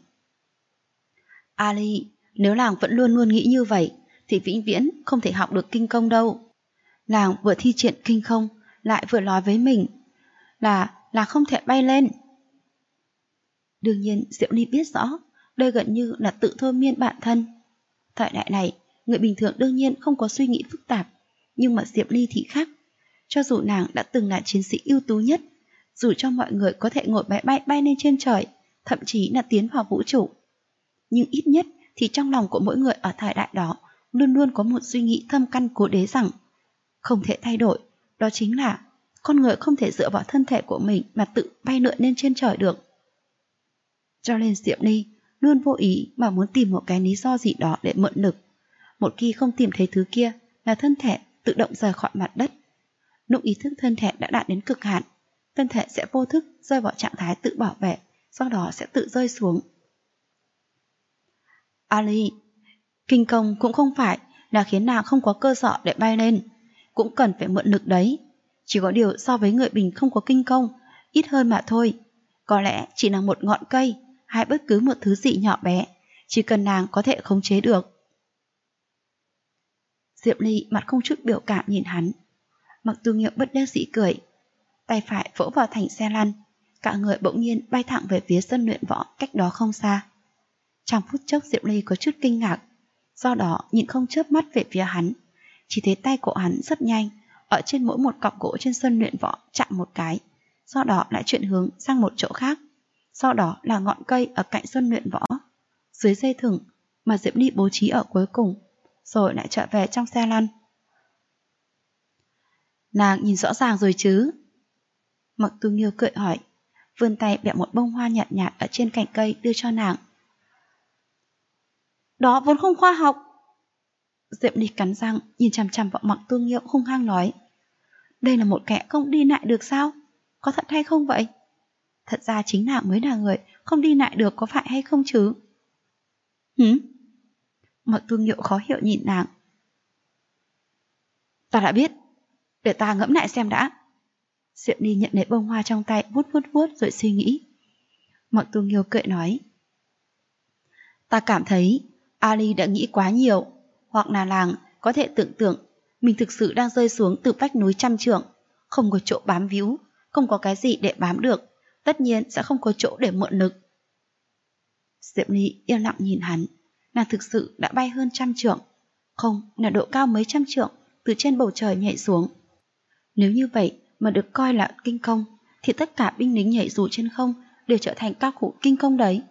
Ali, nếu nàng vẫn luôn luôn nghĩ như vậy thì vĩnh viễn không thể học được kinh công đâu. Nàng vừa thi triển kinh công lại vừa nói với mình là không thể bay lên. Đương nhiên Diệp Ly biết rõ đây gần như là tự thôi miên bản thân. Thời đại này, người bình thường đương nhiên không có suy nghĩ phức tạp, nhưng mà Diệp Ly thì khác. Cho dù nàng đã từng là chiến sĩ ưu tú nhất, dù cho mọi người có thể ngồi máy bay lên trên trời, thậm chí là tiến vào vũ trụ, nhưng ít nhất thì trong lòng của mỗi người ở thời đại đó luôn luôn có một suy nghĩ thâm căn cố đế rằng không thể thay đổi, đó chính là con người không thể dựa vào thân thể của mình mà tự bay lượn lên trên trời được. Cho nên Diệp Ly luôn vô ý mà muốn tìm một cái lý do gì đó để mượn lực. Một khi không tìm thấy thứ kia là thân thể tự động rời khỏi mặt đất. Lúc ý thức thân thể đã đạt đến cực hạn, thân thể sẽ vô thức rơi vào trạng thái tự bảo vệ, sau đó sẽ tự rơi xuống. Ali, kinh công cũng không phải là khiến nàng không có cơ sở để bay lên, cũng cần phải mượn lực đấy. Chỉ có điều so với người bình không có kinh công, ít hơn mà thôi. Có lẽ chỉ là một ngọn cây hay bất cứ một thứ gì nhỏ bé, chỉ cần nàng có thể khống chế được. Diệp Ly mặt không chút biểu cảm nhìn hắn. Mặc Tu Nghiêu bất đắc dĩ cười, tay phải vỗ vào thành xe lăn, cả người bỗng nhiên bay thẳng về phía sân luyện võ cách đó không xa. Trong phút chốc Diệp Ly có chút kinh ngạc, do đó nhìn không chớp mắt về phía hắn. Chỉ thấy tay của hắn rất nhanh, ở trên mỗi một cọc gỗ trên sân luyện võ chạm một cái, sau đó lại chuyển hướng sang một chỗ khác. Sau đó là ngọn cây ở cạnh sân luyện võ, dưới dây thừng mà Diệp Ly bố trí ở cuối cùng, rồi lại trở về trong xe lăn. Nàng nhìn rõ ràng rồi chứ? Mặc Tu Nghiêu cười hỏi, vươn tay bẻ một bông hoa nhạt nhạt ở trên cành cây đưa cho nàng. Đó vốn không khoa học. Diệp Ly cắn răng nhìn chằm chằm vào Mặc Tu Nghiêu hung hăng nói, đây là một kẻ không đi lại được sao? Có thật hay không vậy? Thật ra chính nàng mới là người không đi lại được, có phải hay không chứ? Mặc Tu Nghiêu khó hiểu nhìn nàng. Ta đã biết, để ta ngẫm lại xem đã. Diệp Ly nhận lấy bông hoa trong tay, vuốt rồi suy nghĩ. Mặc Tu Nghiêu cười nói, ta cảm thấy Ali đã nghĩ quá nhiều, hoặc là nàng có thể tưởng tượng mình thực sự đang rơi xuống từ vách núi trăm trượng, không có chỗ bám víu, không có cái gì để bám được, tất nhiên sẽ không có chỗ để mượn lực. Diệp Ly yên lặng nhìn hắn, nàng thực sự đã bay hơn 100 trượng, không là độ cao mấy trăm trượng, từ trên bầu trời nhảy xuống. Nếu như vậy mà được coi là kinh công, thì tất cả binh lính nhảy dù trên không đều trở thành cao thủ kinh công đấy.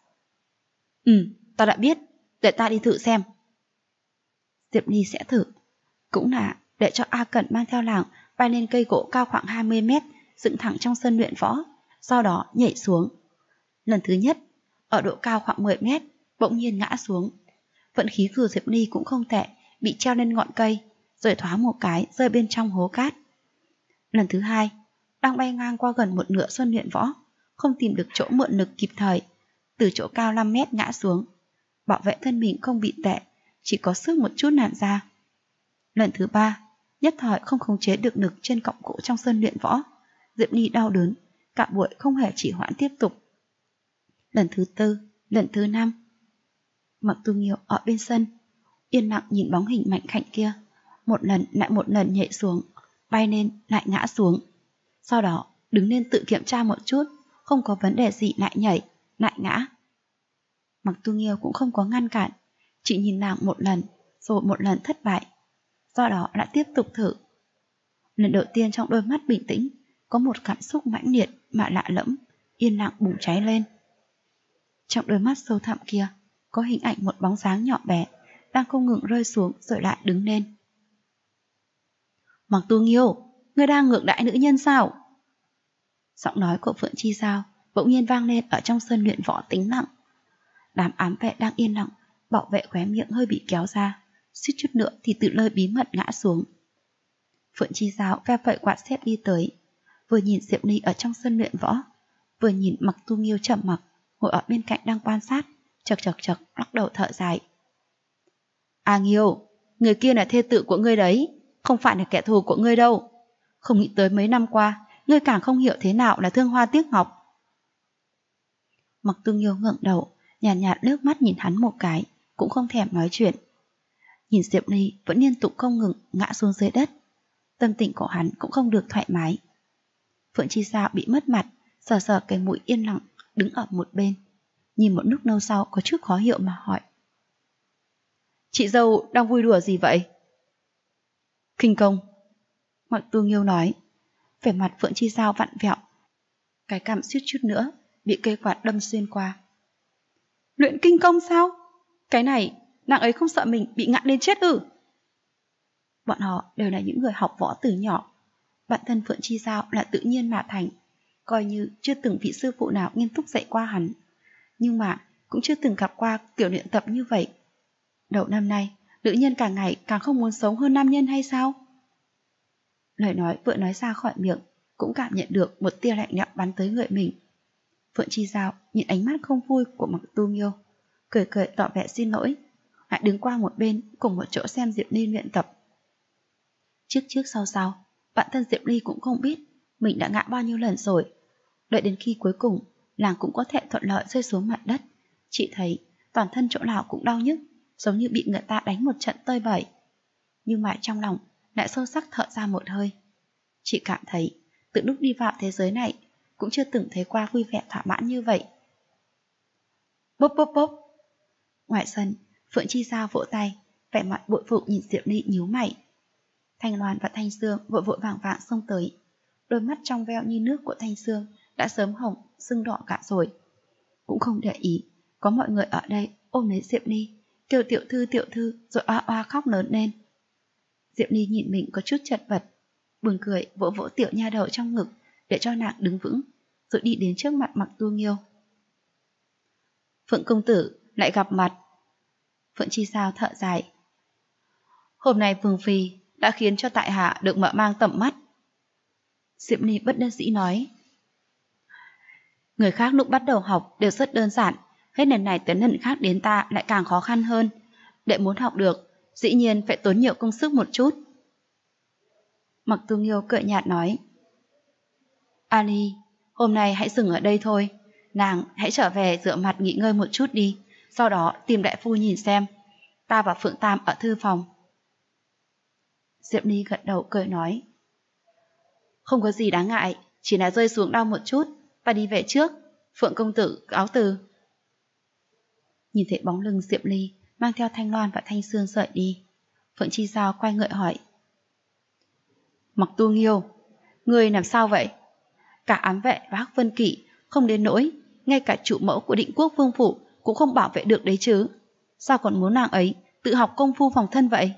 Ta đã biết, để ta đi thử xem. Diệp Ly sẽ thử, cũng là để cho A Cẩn mang theo nàng bay lên cây gỗ cao khoảng 20 mét, dựng thẳng trong sân luyện võ, sau đó nhảy xuống. Lần thứ nhất, ở độ cao khoảng 10 mét, bỗng nhiên ngã xuống. Vận khí của Diệp Ly cũng không tệ, bị treo lên ngọn cây, rồi thoáng một cái rơi bên trong hố cát. Lần thứ hai, đang bay ngang qua gần một nửa sân luyện võ, không tìm được chỗ mượn lực kịp thời, từ chỗ cao 5 mét ngã xuống. Bảo vệ thân mình không bị tệ, chỉ có sức một chút nản ra. Lần thứ ba, nhất thời không khống chế được lực trên cọng gỗ trong sân luyện võ. Diệp Ly đau đớn, cả buổi không hề chỉ hoãn tiếp tục. Lần thứ tư, lần thứ năm. Mặc Tu Nghiêu ở bên sân, yên lặng nhìn bóng hình mạnh khảnh kia, một lần lại một lần nhảy xuống, bay lên lại ngã xuống. Sau đó đứng lên tự kiểm tra một chút, không có vấn đề gì lại nhảy, lại ngã. Mặc Tu Nghiêu cũng không có ngăn cản, chỉ nhìn nàng một lần, rồi một lần thất bại. Do đó lại tiếp tục thử. Lần đầu tiên trong đôi mắt bình tĩnh có một cảm xúc mãnh liệt mà lạ lẫm, yên lặng bùng cháy lên. Trong đôi mắt sâu thẳm kia có hình ảnh một bóng dáng nhỏ bé đang không ngừng rơi xuống rồi lại đứng lên. Mặc Tu Nghiêu, ngươi đang ngược đãi nữ nhân sao? Giọng nói của Phượng Chi Giao bỗng nhiên vang lên ở trong sân luyện võ tĩnh lặng. Đám ám vệ đang yên lặng, bảo vệ khóe miệng hơi bị kéo ra, suýt chút nữa thì tự lơi bí mật ngã xuống. Phượng Chi Giao ve vợi quạt xếp đi tới, vừa nhìn Diệp Ly ở trong sân luyện võ, vừa nhìn Mặc Tu Nghiêu chậm mặc ngồi ở bên cạnh đang quan sát, chật lắc đầu thở dài. A Nghiêu, người kia là thê tử của ngươi đấy, không phải là kẻ thù của ngươi đâu. Không nghĩ tới mấy năm qua, ngươi càng không hiểu thế nào là thương hoa tiếc ngọc. Mặc Tu Nghiêu ngẩng đầu, nhàn nhạt nước mắt nhìn hắn một cái, cũng không thèm nói chuyện. Nhìn Diệp Ly vẫn liên tục không ngừng ngã xuống dưới đất, tâm tình của hắn cũng không được thoải mái. Phượng Chi Giao bị mất mặt, sờ cái mũi yên lặng, đứng ở một bên, nhìn một lúc lâu sau có chút khó hiểu mà hỏi. Chị dâu đang vui đùa gì vậy? Kinh công. Mặc Tu Nghiêu nói. Vẻ mặt Phượng Chi Giao vặn vẹo, cái cằm suýt chút nữa bị cây quạt đâm xuyên qua. Luyện kinh công sao? Cái này, nàng ấy không sợ mình bị ngã lên chết ư? Bọn họ đều là những người học võ từ nhỏ. Bản thân Phượng Chi Giao là tự nhiên mà thành, coi như chưa từng vị sư phụ nào nghiêm túc dạy qua hắn. Nhưng mà cũng chưa từng gặp qua kiểu luyện tập như vậy. Đầu năm nay, nữ nhân càng ngày càng không muốn sống hơn nam nhân hay sao? Lời nói vừa nói ra khỏi miệng, cũng cảm nhận được một tia lạnh lẽo bắn tới người mình. Phượng Chi Giao nhìn ánh mắt không vui của Mặc Tu Nghiêu, cười tỏ vẻ xin lỗi, lại đứng qua một bên cùng một chỗ xem Diệp Ly luyện tập. Trước sau, bản thân Diệp Ly cũng không biết mình đã ngã bao nhiêu lần rồi. Đợi đến khi cuối cùng, nàng cũng có thể thuận lợi rơi xuống mặt đất, chỉ thấy toàn thân chỗ nào cũng đau nhức, giống như bị người ta đánh một trận tơi bời. Nhưng mà trong lòng lại sâu sắc thở ra một hơi. Chị cảm thấy từ lúc đi vào thế giới này cũng chưa từng thấy qua vui vẻ thỏa mãn như vậy. Bốp. Ngoài sân, Phượng Chi Giao vỗ tay, vẻ mặt bội phụ nhìn Diệp Ly nhíu mày. Thanh Loan và Thanh Sương vội vàng xông tới. Đôi mắt trong veo như nước của Thanh Sương đã sớm hồng, sưng đỏ cả rồi. Cũng không để ý, có mọi người ở đây ôm lấy Diệp Ly, kêu tiểu thư rồi oa khóc lớn lên. Diệp Ly nhìn mình có chút chật vật, buồn cười vỗ tiểu nha đầu trong ngực, để cho nàng đứng vững, rồi đi đến trước mặt Mặc Tu Nghiêu. Phượng công tử lại gặp mặt. Phượng Chi Sao thở dài. Hôm nay Vương Phi đã khiến cho tại hạ được mở mang tầm mắt. Diệp Ly bất đắc dĩ nói. Người khác lúc bắt đầu học đều rất đơn giản, hết lần này tới lần khác đến ta lại càng khó khăn hơn. Để muốn học được, dĩ nhiên phải tốn nhiều công sức một chút. Mặc Tu Nghiêu cười nhạt nói. Ali, hôm nay hãy dừng ở đây thôi. Nàng hãy trở về rửa mặt nghỉ ngơi một chút đi, sau đó tìm đại phu nhìn xem. Ta và Phượng Tam ở thư phòng. Diệp Ly gật đầu cười nói. Không có gì đáng ngại, chỉ là rơi xuống đau một chút. Ta đi về trước, Phượng công tử cáo từ. Nhìn thấy bóng lưng Diệp Ly mang theo Thanh Loan và Thanh Sương rời đi, Phượng Chi Giao quay ngợi hỏi. Mặc Tu Nghiêu, người làm sao vậy? Cả ám vệ và Hắc Vân Kỵ không đến nỗi, ngay cả chủ mẫu của Định Quốc Vương phủ cũng không bảo vệ được đấy chứ. Sao còn muốn nàng ấy tự học công phu phòng thân vậy?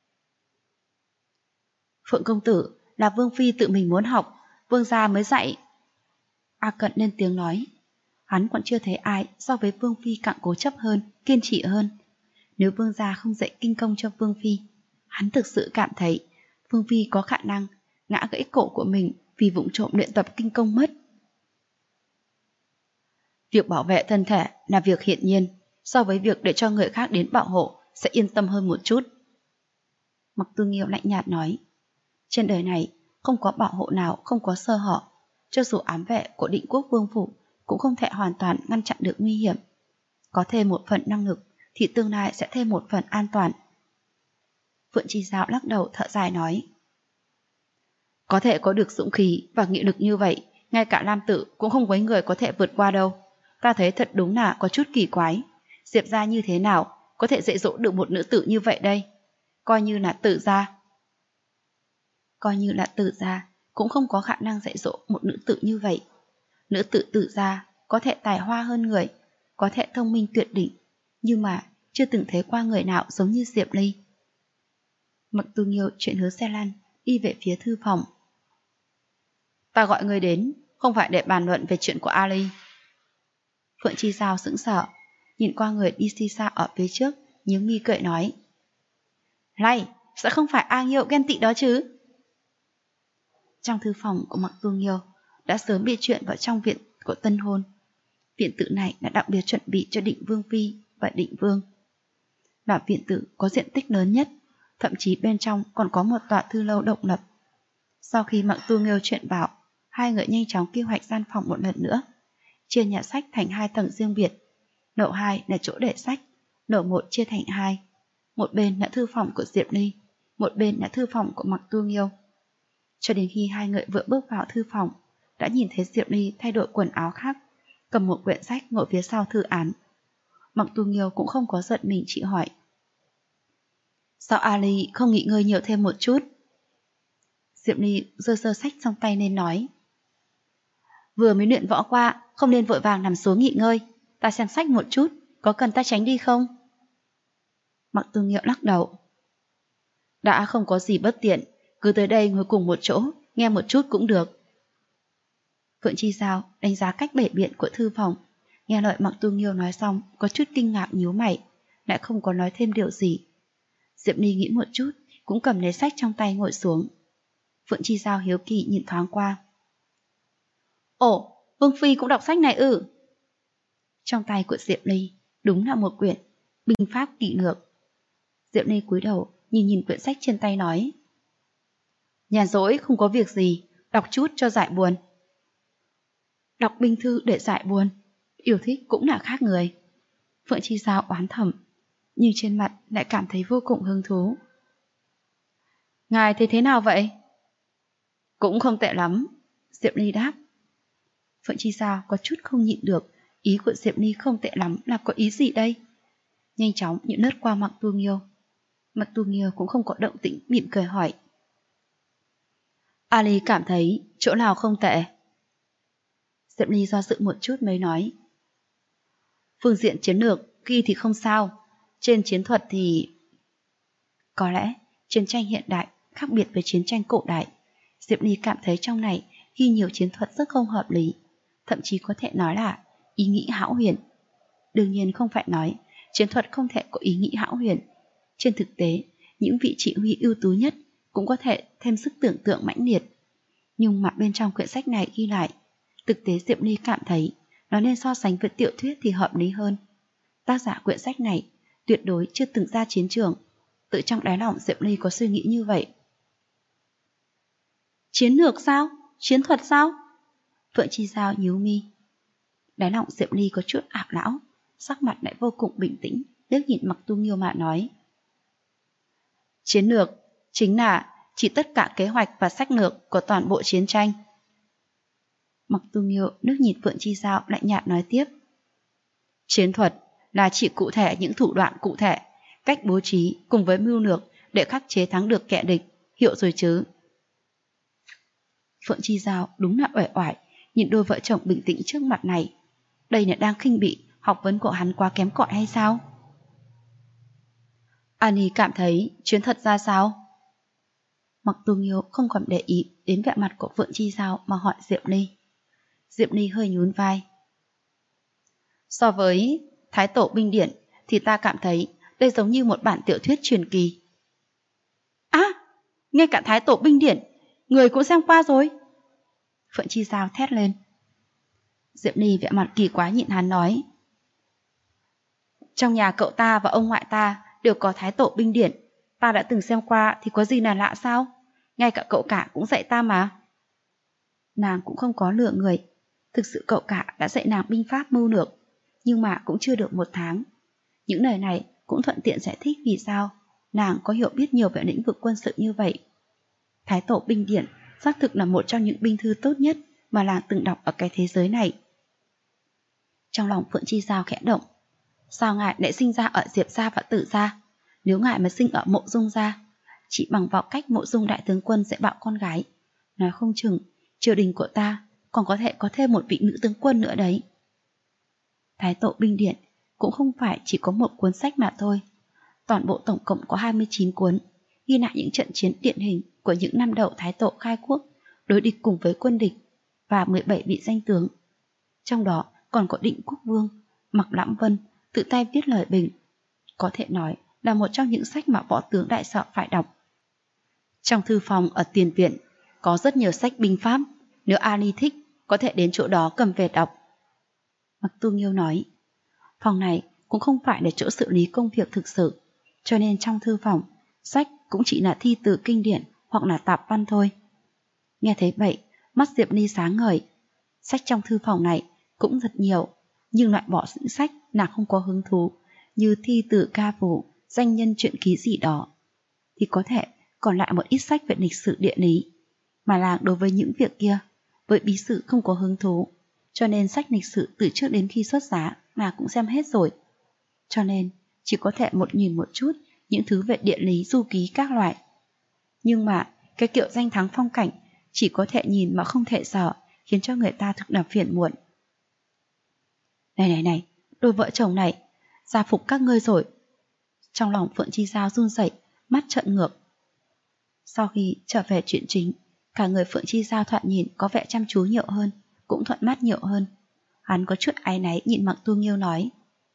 Phượng công tử là Vương Phi tự mình muốn học, Vương gia mới dạy. A Cận lên tiếng nói. Hắn còn chưa thấy ai so với Vương Phi càng cố chấp hơn, kiên trì hơn. Nếu Vương gia không dạy kinh công cho Vương Phi, hắn thực sự cảm thấy Vương Phi có khả năng ngã gãy cổ của mình vì vụng trộm luyện tập kinh công mất. Việc bảo vệ thân thể là việc hiển nhiên, so với việc để cho người khác đến bảo hộ sẽ yên tâm hơn một chút. Mặc Tu Nghiêu lạnh nhạt nói. Trên đời này không có bảo hộ nào không có sơ hở, cho dù ám vệ của Định Quốc Vương phủ cũng không thể hoàn toàn ngăn chặn được nguy hiểm. Có thêm một phần năng lực thì tương lai sẽ thêm một phần an toàn. Phượng Chi Giao lắc đầu thở dài nói. Có thể có được dũng khí và nghị lực như vậy, ngay cả Lam Tử cũng không mấy người có thể vượt qua đâu. Ta thấy thật đúng là có chút kỳ quái. Diệp gia như thế nào có thể dạy dỗ được một nữ tử như vậy đây? Coi như là Tử gia cũng không có khả năng dạy dỗ một nữ tử như vậy. Nữ tử Tử gia có thể tài hoa hơn người, có thể thông minh tuyệt đỉnh, nhưng mà chưa từng thấy qua người nào giống như Diệp Ly. Mặc Tu Nghiêu chuyển hướng xe lăn đi về phía thư phòng. Ta gọi người đến không phải để bàn luận về chuyện của Ali. Phượng Chi Giao sững sờ, nhìn qua người đi xì xa ở phía trước, nhướng mi cười nói. Này, sẽ không phải A Nghiêu ghen tị đó chứ? Trong thư phòng của Mặc Tu Nghiêu đã sớm bị chuyện vào trong viện của tân hôn. Viện tử này đã đặc biệt chuẩn bị cho Định Vương Phi và Định Vương. Là viện tử có diện tích lớn nhất, thậm chí bên trong còn có một tọa thư lâu độc lập. Sau khi Mặc Tu Nghiêu chuyện vào, hai người nhanh chóng kế hoạch gian phòng một lần nữa, chia nhà sách thành 2 tầng riêng biệt. Lầu 2 là chỗ để sách, lầu 1 chia thành 2. Một bên là thư phòng của Diệp Ly, một bên là thư phòng của Mặc Tu Nghiêu. Cho đến khi hai người vừa bước vào thư phòng, đã nhìn thấy Diệp Ly thay đổi quần áo khác, cầm một quyển sách ngồi phía sau thư án. Mặc Tu Nghiêu cũng không có giận mình, chỉ hỏi. Sao Ali không nghỉ ngơi nhiều thêm một chút? Diệp Ly giơ sách trong tay lên nói. Vừa mới luyện võ qua, không nên vội vàng nằm xuống nghỉ ngơi. Ta xem sách một chút, có cần ta tránh đi không? Mặc Tu Nghiêu lắc đầu. Đã không có gì bất tiện, cứ tới đây ngồi cùng một chỗ, nghe một chút cũng được. Phượng Chi Giao đánh giá cách bày biện của thư phòng, nghe lời Mặc Tu Nghiêu nói xong, có chút kinh ngạc nhíu mày, lại không có nói thêm điều gì. Diệp Ly nghĩ một chút, cũng cầm lấy sách trong tay ngồi xuống. Phượng Chi Giao hiếu kỳ nhìn thoáng qua. Ồ, Vương Phi cũng đọc sách này ư? Trong tay của Diệp Ly đúng là một quyển binh pháp kỷ lược. Diệp Ly cúi đầu nhìn quyển sách trên tay nói. Nhàn rỗi không có việc gì, đọc chút cho giải buồn. Đọc binh thư để giải buồn, yêu thích cũng là khác người. Phượng Chi Giao oán thầm, nhưng trên mặt lại cảm thấy vô cùng hứng thú. Ngài thấy thế nào vậy? Cũng không tệ lắm, Diệp Ly đáp. Phượng Chi Giao có chút không nhịn được, ý của Diệp Ly không tệ lắm là có ý gì đây? Nhanh chóng nhìn lướt qua Mặc Tu Nghiêu. Mặc Tu Nghiêu cũng không có động tĩnh, mỉm cười hỏi. Ali cảm thấy chỗ nào không tệ? Diệp Ly do dự một chút mới nói. Phương diện chiến lược khi thì không sao, trên chiến thuật thì... Có lẽ chiến tranh hiện đại khác biệt với chiến tranh cổ đại. Diệp Ly cảm thấy trong này ghi nhiều chiến thuật rất không hợp lý, thậm chí có thể nói là ý nghĩ hão huyền. Đương nhiên không phải nói chiến thuật không thể có ý nghĩ hão huyền. Trên thực tế, những vị chỉ huy ưu tú nhất cũng có thể thêm sức tưởng tượng mãnh liệt. Nhưng mà bên trong quyển sách này ghi lại, thực tế Diệp Ly cảm thấy nó nên so sánh với tiểu thuyết thì hợp lý hơn. Tác giả quyển sách này tuyệt đối chưa từng ra chiến trường. Tự trong đáy lòng Diệp Ly có suy nghĩ như vậy. Chiến lược sao? Chiến thuật sao? Phượng Chi Giao nhíu mi. Đáy lòng Diệp Ly có chút ảo não, sắc mặt lại vô cùng bình tĩnh, liếc nhìn Mặc Tu Nghiêu mà nói. Chiến lược chính là chỉ tất cả kế hoạch và sách lược của toàn bộ chiến tranh. Mặc Tu Nghiêu liếc nhìn Phượng Chi Giao lạnh nhạt nói tiếp. Chiến thuật là chỉ cụ thể những thủ đoạn cụ thể, cách bố trí cùng với mưu lược để khắc chế thắng được kẻ địch, hiểu rồi chứ? Phượng Chi Giao đúng là uể oải nhìn đôi vợ chồng bình tĩnh trước mặt này. Đây là đang khinh bỉ học vấn của hắn quá kém cỏi hay sao? Annie cảm thấy chiến thuật ra sao? Mặc Tu Nghiêu không còn để ý đến vẻ mặt của Phượng Chi Giao mà hỏi Diệp Ly. Diệp Ly hơi nhún vai. So với Thái Tổ Binh Điển thì ta cảm thấy đây giống như một bản tiểu thuyết truyền kỳ. À, ngay cả Thái Tổ Binh Điển người cũng xem qua rồi. Phượng Chi Giao thét lên. Diệp Ly vẻ mặt kỳ quái nhịn hắn nói. Trong nhà cậu ta và ông ngoại ta đều có Thái Tổ Binh Điển. Ta đã từng xem qua thì có gì là lạ sao? Ngay cả cậu cả cũng dạy ta mà. Nàng cũng không có lừa người. Thực sự cậu cả đã dạy nàng binh pháp mưu lược, nhưng mà cũng chưa được 1 tháng. Những lời này cũng thuận tiện giải thích vì sao nàng có hiểu biết nhiều về lĩnh vực quân sự như vậy. Thái Tổ Binh Điển xác thực là một trong những binh thư tốt nhất mà nàng từng đọc ở cái thế giới này. Trong lòng Phượng Chi Giao khẽ động. Sao ngài lại sinh ra ở Diệp gia và Tử gia? Nếu ngài mà sinh ở Mộ Dung gia, chỉ bằng vào cách Mộ Dung đại tướng quân sẽ bạo con gái, nói không chừng triều đình của ta còn có thêm một vị nữ tướng quân nữa đấy. Thái Tổ Binh Điển cũng không phải chỉ có một cuốn sách mà thôi. Toàn bộ tổng cộng có 29 cuốn, ghi lại những trận chiến điển hình của những năm đầu Thái Tổ khai quốc, đối địch cùng với quân địch, và 17 vị danh tướng. Trong đó còn có Định Quốc Vương, Mạc Lãm Vân tự tay viết lời bình. Có thể nói là một trong những sách mà võ tướng đại sở phải đọc. Trong thư phòng ở tiền viện có rất nhiều sách binh pháp, nếu Ali thích có thể đến chỗ đó cầm về đọc. Mặc Tu Nghiêu nói, phòng này cũng không phải là chỗ xử lý công việc thực sự, cho nên trong thư phòng, sách cũng chỉ là thi từ kinh điển hoặc là tạp văn thôi. Nghe thấy vậy, mắt Diệp Ly sáng ngời. Sách trong thư phòng này cũng rất nhiều, nhưng loại bỏ những sách nàng không có hứng thú, như thi từ ca phù, danh nhân truyện ký gì đó. Thì có thể còn lại một ít sách về lịch sử địa lý, mà nàng đối với những việc kia, với bí sử không có hứng thú, cho nên sách lịch sử từ trước đến khi xuất giá nàng cũng xem hết rồi. Cho nên chỉ có thể nhìn một chút những thứ về địa lý du ký các loại. Nhưng mà cái kiểu danh thắng phong cảnh chỉ có thể nhìn mà không thể sợ, khiến cho người ta thực là phiền muộn. Này, đôi vợ chồng này, gia phục các ngươi rồi. Trong lòng Phượng Chi Giao run rẩy, mắt trợn ngược. Sau khi trở về chuyện chính, cả người Phượng Chi Giao thoạt nhìn có vẻ chăm chú nhiều hơn, cũng thuận mắt nhiều hơn. Hắn có chút áy náy nhìn Mặc Tu Nghiêu nói.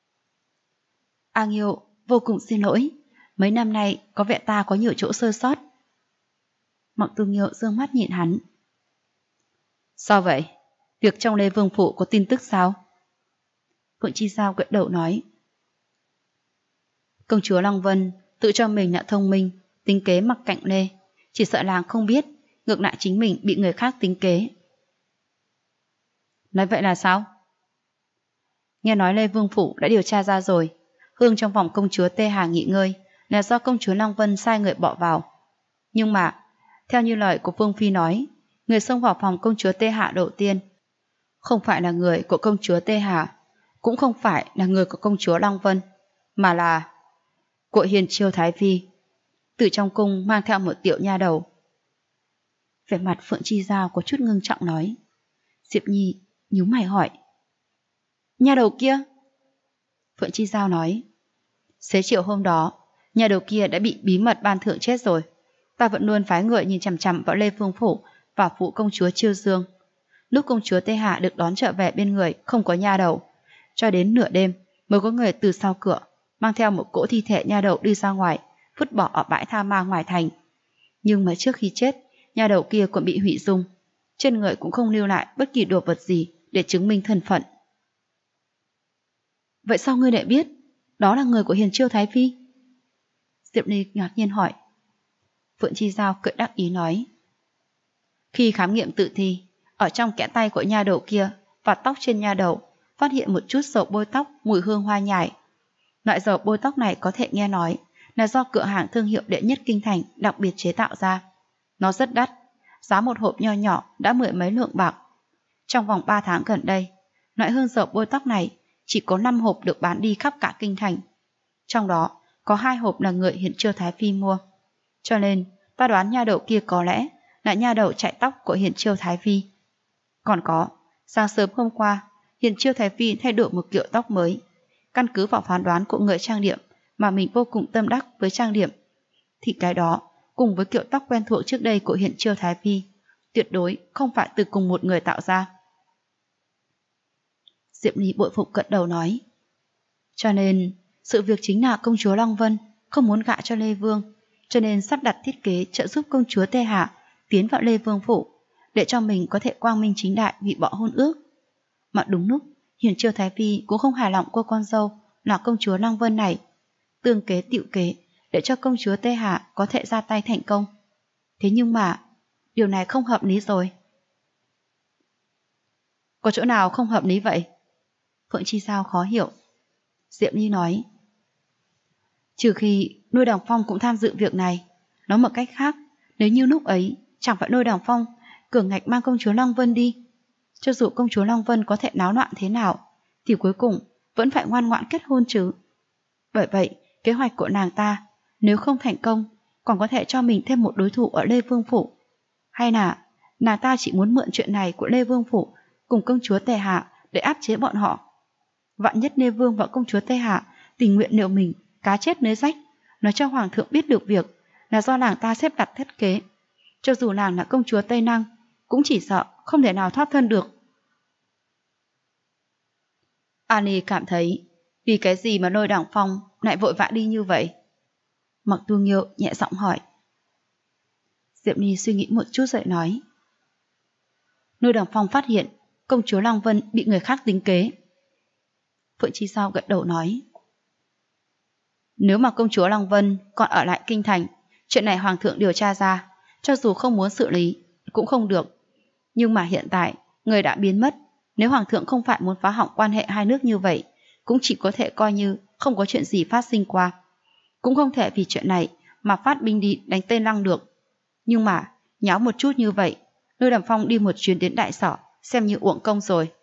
A Nghiêu, vô cùng xin lỗi, mấy năm nay có vẻ ta có nhiều chỗ sơ sót. Mặc Tu Nghiêu dương mắt nhìn hắn. Sao vậy? Việc trong Lê Vương Phủ có tin tức sao? Phượng Chi Giao gật đầu nói. Công chúa Lăng Vân tự cho mình là thông minh, tính kế mặc cạnh Lê, chỉ sợ làng không biết, ngược lại chính mình bị người khác tính kế. Nói vậy là sao? Nghe nói Lê Vương Phủ đã điều tra ra rồi, hương trong phòng công chúa Tê Hà nghỉ ngơi là do công chúa Lăng Vân sai người bỏ vào. Nhưng mà, theo như lời của Vương Phi nói, người xông vào phòng công chúa Tê Hạ đầu tiên không phải là người của công chúa Tê Hà, cũng không phải là người của công chúa Lăng Vân, mà là của Hiền Chiêu Thái Phi, từ trong cung mang theo một tiểu nha đầu. Vẻ mặt Phượng Chi Giao có chút ngưng trọng nói. Diệp Nhi nhíu mày hỏi. Nha đầu kia? Phượng Chi Giao nói. Xế chiều hôm đó, nha đầu kia đã bị bí mật ban thưởng chết rồi. Ta vẫn luôn phái người nhìn chằm chằm vào Lê Vương Phủ và phụ công chúa Chiêu Dương. Lúc công chúa Tê Hạ được đón trở về bên người không có nha đầu, cho đến nửa đêm mới có người từ sau cửa mang theo một cỗ thi thể nha đầu đi ra ngoài, vứt bỏ ở bãi tha ma ngoài thành. Nhưng mà trước khi chết, nha đầu kia cũng bị hủy dung, trên người cũng không lưu lại bất kỳ đồ vật gì để chứng minh thân phận. Vậy sao ngươi lại biết đó là người của Hiền Chiêu Thái Phi? Diệp Ly ngạc nhiên hỏi. Phượng Chi Giao cười đắc ý nói. Khi khám nghiệm tử thi, ở trong kẽ tay của nha đầu kia và tóc trên nha đầu phát hiện một chút dầu bôi tóc mùi hương hoa nhài. Loại dầu bôi tóc này có thể nghe nói là do cửa hàng thương hiệu đệ nhất kinh thành đặc biệt chế tạo ra. Nó rất đắt, giá một hộp nho nhỏ đã 10 mấy lượng bạc. Trong vòng 3 tháng gần đây, loại hương dầu bôi tóc này chỉ có 5 hộp được bán đi khắp cả kinh thành. Trong đó có 2 hộp là người Hiền Chiêu Thái Phi mua. Cho nên ta đoán nha đầu kia có lẽ là nha đầu chạy tóc của Hiền Chiêu Thái Phi. Còn có, sáng sớm hôm qua, Hiền Chiêu Thái Phi thay đổi một kiểu tóc mới. Căn cứ vào phán đoán của người trang điểm mà mình vô cùng tâm đắc với trang điểm, thì cái đó cùng với kiểu tóc quen thuộc trước đây của Hiền Chiêu Thái Phi tuyệt đối không phải từ cùng một người tạo ra. Diệp Ly bội phục gật đầu nói. Cho nên sự việc chính là công chúa Long Vân không muốn gả cho Lê Vương, cho nên sắp đặt thiết kế trợ giúp công chúa Tê Hạ tiến vào Lê Vương phủ để cho mình có thể quang minh chính đại hủy bỏ hôn ước. Mà đúng lúc Hiền Chiêu Thái Phi cũng không hài lòng cô con dâu là công chúa Long Vân này, tương kế tựu kế để cho công chúa Tê Hạ có thể ra tay thành công. Thế nhưng mà điều này không hợp lý rồi. Có chỗ nào không hợp lý vậy? Phượng Chi Sao khó hiểu. Diệm Ly nói. Trừ khi Lôi Đằng Phong cũng tham dự việc này. Nói một cách khác, nếu như lúc ấy chẳng phải Lôi Đằng Phong cường ngạch mang công chúa Long Vân đi, cho dù công chúa Long Vân có thể náo loạn thế nào thì cuối cùng vẫn phải ngoan ngoãn kết hôn chứ. Bởi vậy kế hoạch của nàng ta nếu không thành công còn có thể cho mình thêm một đối thủ ở Lê Vương phủ. Hay là nàng ta chỉ muốn mượn chuyện này của Lê Vương phủ cùng công chúa Tề Hạ để áp chế bọn họ. Vạn nhất Lê Vương và công chúa Tề Hạ tình nguyện liệu mình cá chết lưới rách, nói cho hoàng thượng biết được việc là do nàng ta xếp đặt thiết kế, cho dù nàng là công chúa Tây Năng cũng chỉ sợ không thể nào thoát thân được. Annie cảm thấy vì cái gì mà Lôi Đằng Phong lại vội vã đi như vậy? Mặc Tu Nghiêu nhẹ giọng hỏi. Diệp Ly suy nghĩ một chút rồi nói. Lôi Đằng Phong phát hiện công chúa Long Vân bị người khác tính kế. Phượng Chi Sao gật đầu nói. Nếu mà công chúa Long Vân còn ở lại kinh thành, chuyện này hoàng thượng điều tra ra, cho dù không muốn xử lý cũng không được. Nhưng mà hiện tại người đã biến mất, nếu hoàng thượng không phải muốn phá hỏng quan hệ hai nước như vậy, cũng chỉ có thể coi như không có chuyện gì phát sinh qua. Cũng không thể vì chuyện này mà phát binh đi đánh tên Lăng được. Nhưng mà nháo một chút như vậy, Lôi Đằng Phong đi một chuyến đến Đại Sở xem như uổng công rồi.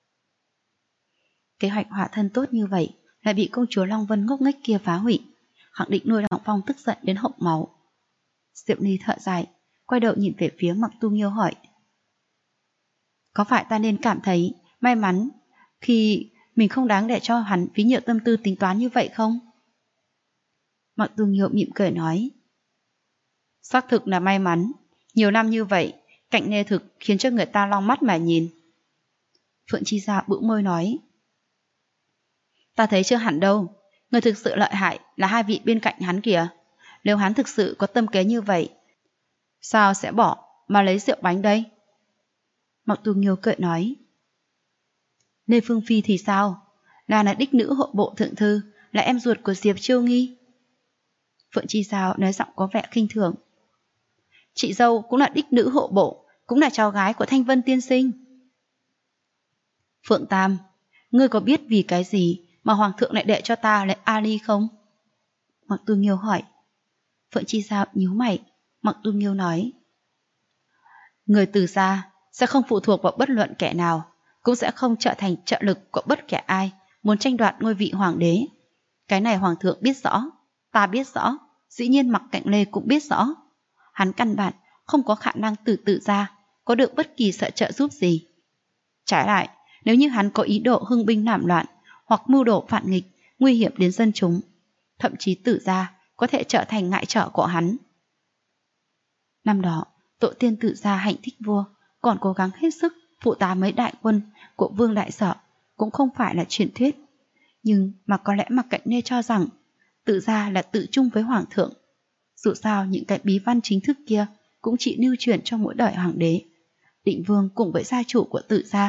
Kế hoạch hỏa thân tốt như vậy lại bị công chúa Long Vân ngốc nghếch kia phá hủy, khẳng định Lôi Đằng Phong tức giận đến hộc máu. Diệp Ly thở dài, quay đầu nhìn về phía Mặc Tu Nghiêu hỏi. Có phải ta nên cảm thấy may mắn khi mình không đáng để cho hắn phí nhiều tâm tư tính toán như vậy không? Mặc Tu Nghiêu mỉm cười nói. Xác thực là may mắn, nhiều năm như vậy, cạnh Lê Thực khiến cho người ta long mắt mà nhìn. Phượng Chi Giao bĩu môi nói. Ta thấy chưa hẳn đâu, người thực sự lợi hại là hai vị bên cạnh hắn kìa. Nếu hắn thực sự có tâm kế như vậy, sao sẽ bỏ mà lấy rượu bánh đây? Mặc Tu Nghiêu cười nói. Lê Phương Phi thì sao? Là đích nữ hộ bộ thượng thư, là em ruột của Diệp Chiêu Nghi. Phượng Chi Giao nói giọng có vẻ khinh thường. Chị dâu cũng là đích nữ hộ bộ, cũng là cháu gái của Thanh Vân tiên sinh. Phượng Tam, ngươi có biết vì cái gì mà hoàng thượng lại đệ cho ta lại Ali không? Mặc Tu Nghiêu hỏi. Phượng Chi Giao nhíu mày. Mặc Tu Nghiêu nói. Người từ xa sẽ không phụ thuộc vào bất luận kẻ nào, cũng sẽ không trở thành trợ lực của bất kể ai muốn tranh đoạt ngôi vị hoàng đế. Cái này hoàng thượng biết rõ, ta biết rõ, dĩ nhiên Mặc Cạnh Lê cũng biết rõ. Hắn căn bản không có khả năng tự ra có được bất kỳ sự trợ giúp gì. Trái lại, nếu như hắn có ý đồ hưng binh nảm loạn hoặc mưu đồ phản nghịch nguy hiểm đến dân chúng, thậm chí tự ra có thể trở thành ngại trở của hắn. Năm đó, tổ tiên Tự Gia hạnh thích vua, còn cố gắng hết sức phụ tá mấy đại quân của Vương Đại Sở cũng không phải là truyền thuyết. Nhưng mà có lẽ Mạc Cạnh Nê cho rằng Tự Gia là tự chung với Hoàng thượng. Dù sao những cái bí văn chính thức kia cũng chỉ lưu truyền trong mỗi đời hoàng đế, Định Vương cùng với gia chủ của Tự Gia.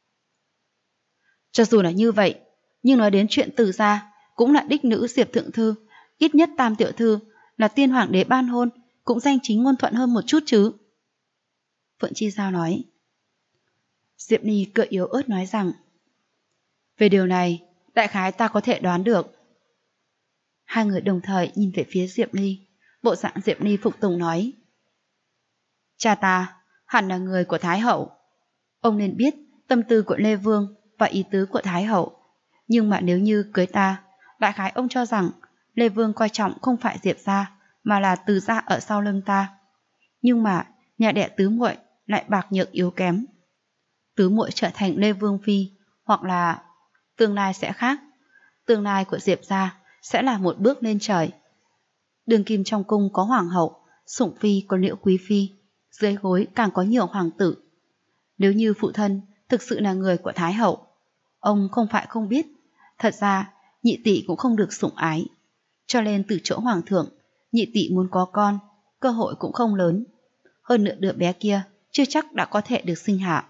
Cho dù là như vậy, nhưng nói đến chuyện Tự Gia cũng là đích nữ Diệp Thượng Thư, ít nhất Tam Tiểu Thư là tiên hoàng đế ban hôn, cũng danh chính ngôn thuận hơn một chút chứ. Phượng Chi Giao nói. Diệp Ni cười yếu ớt nói rằng, về điều này, đại khái ta có thể đoán được. Hai người đồng thời nhìn về phía Diệp Ni, bộ dạng Diệp Ni phục tùng nói. Cha ta hẳn là người của Thái Hậu. Ông nên biết tâm tư của Lê Vương và ý tứ của Thái Hậu. Nhưng mà nếu như cưới ta, đại khái ông cho rằng Lê Vương coi trọng không phải Diệp gia mà là Từ gia ở sau lưng ta. Nhưng mà nhà đẻ tứ muội lại bạc nhược yếu kém. Tứ muội trở thành Lê Vương phi, hoặc là tương lai sẽ khác. Tương lai của Diệp gia sẽ là một bước lên trời. Đường kim trong cung có hoàng hậu, sủng phi có Liễu quý phi, dưới gối càng có nhiều hoàng tử. Nếu như phụ thân thực sự là người của Thái Hậu, ông không phải không biết, thật ra nhị tỷ cũng không được sủng ái. Cho nên từ chỗ hoàng thượng, nhị tỷ muốn có con, cơ hội cũng không lớn. Hơn nữa đứa bé kia chưa chắc đã có thể được sinh hạ.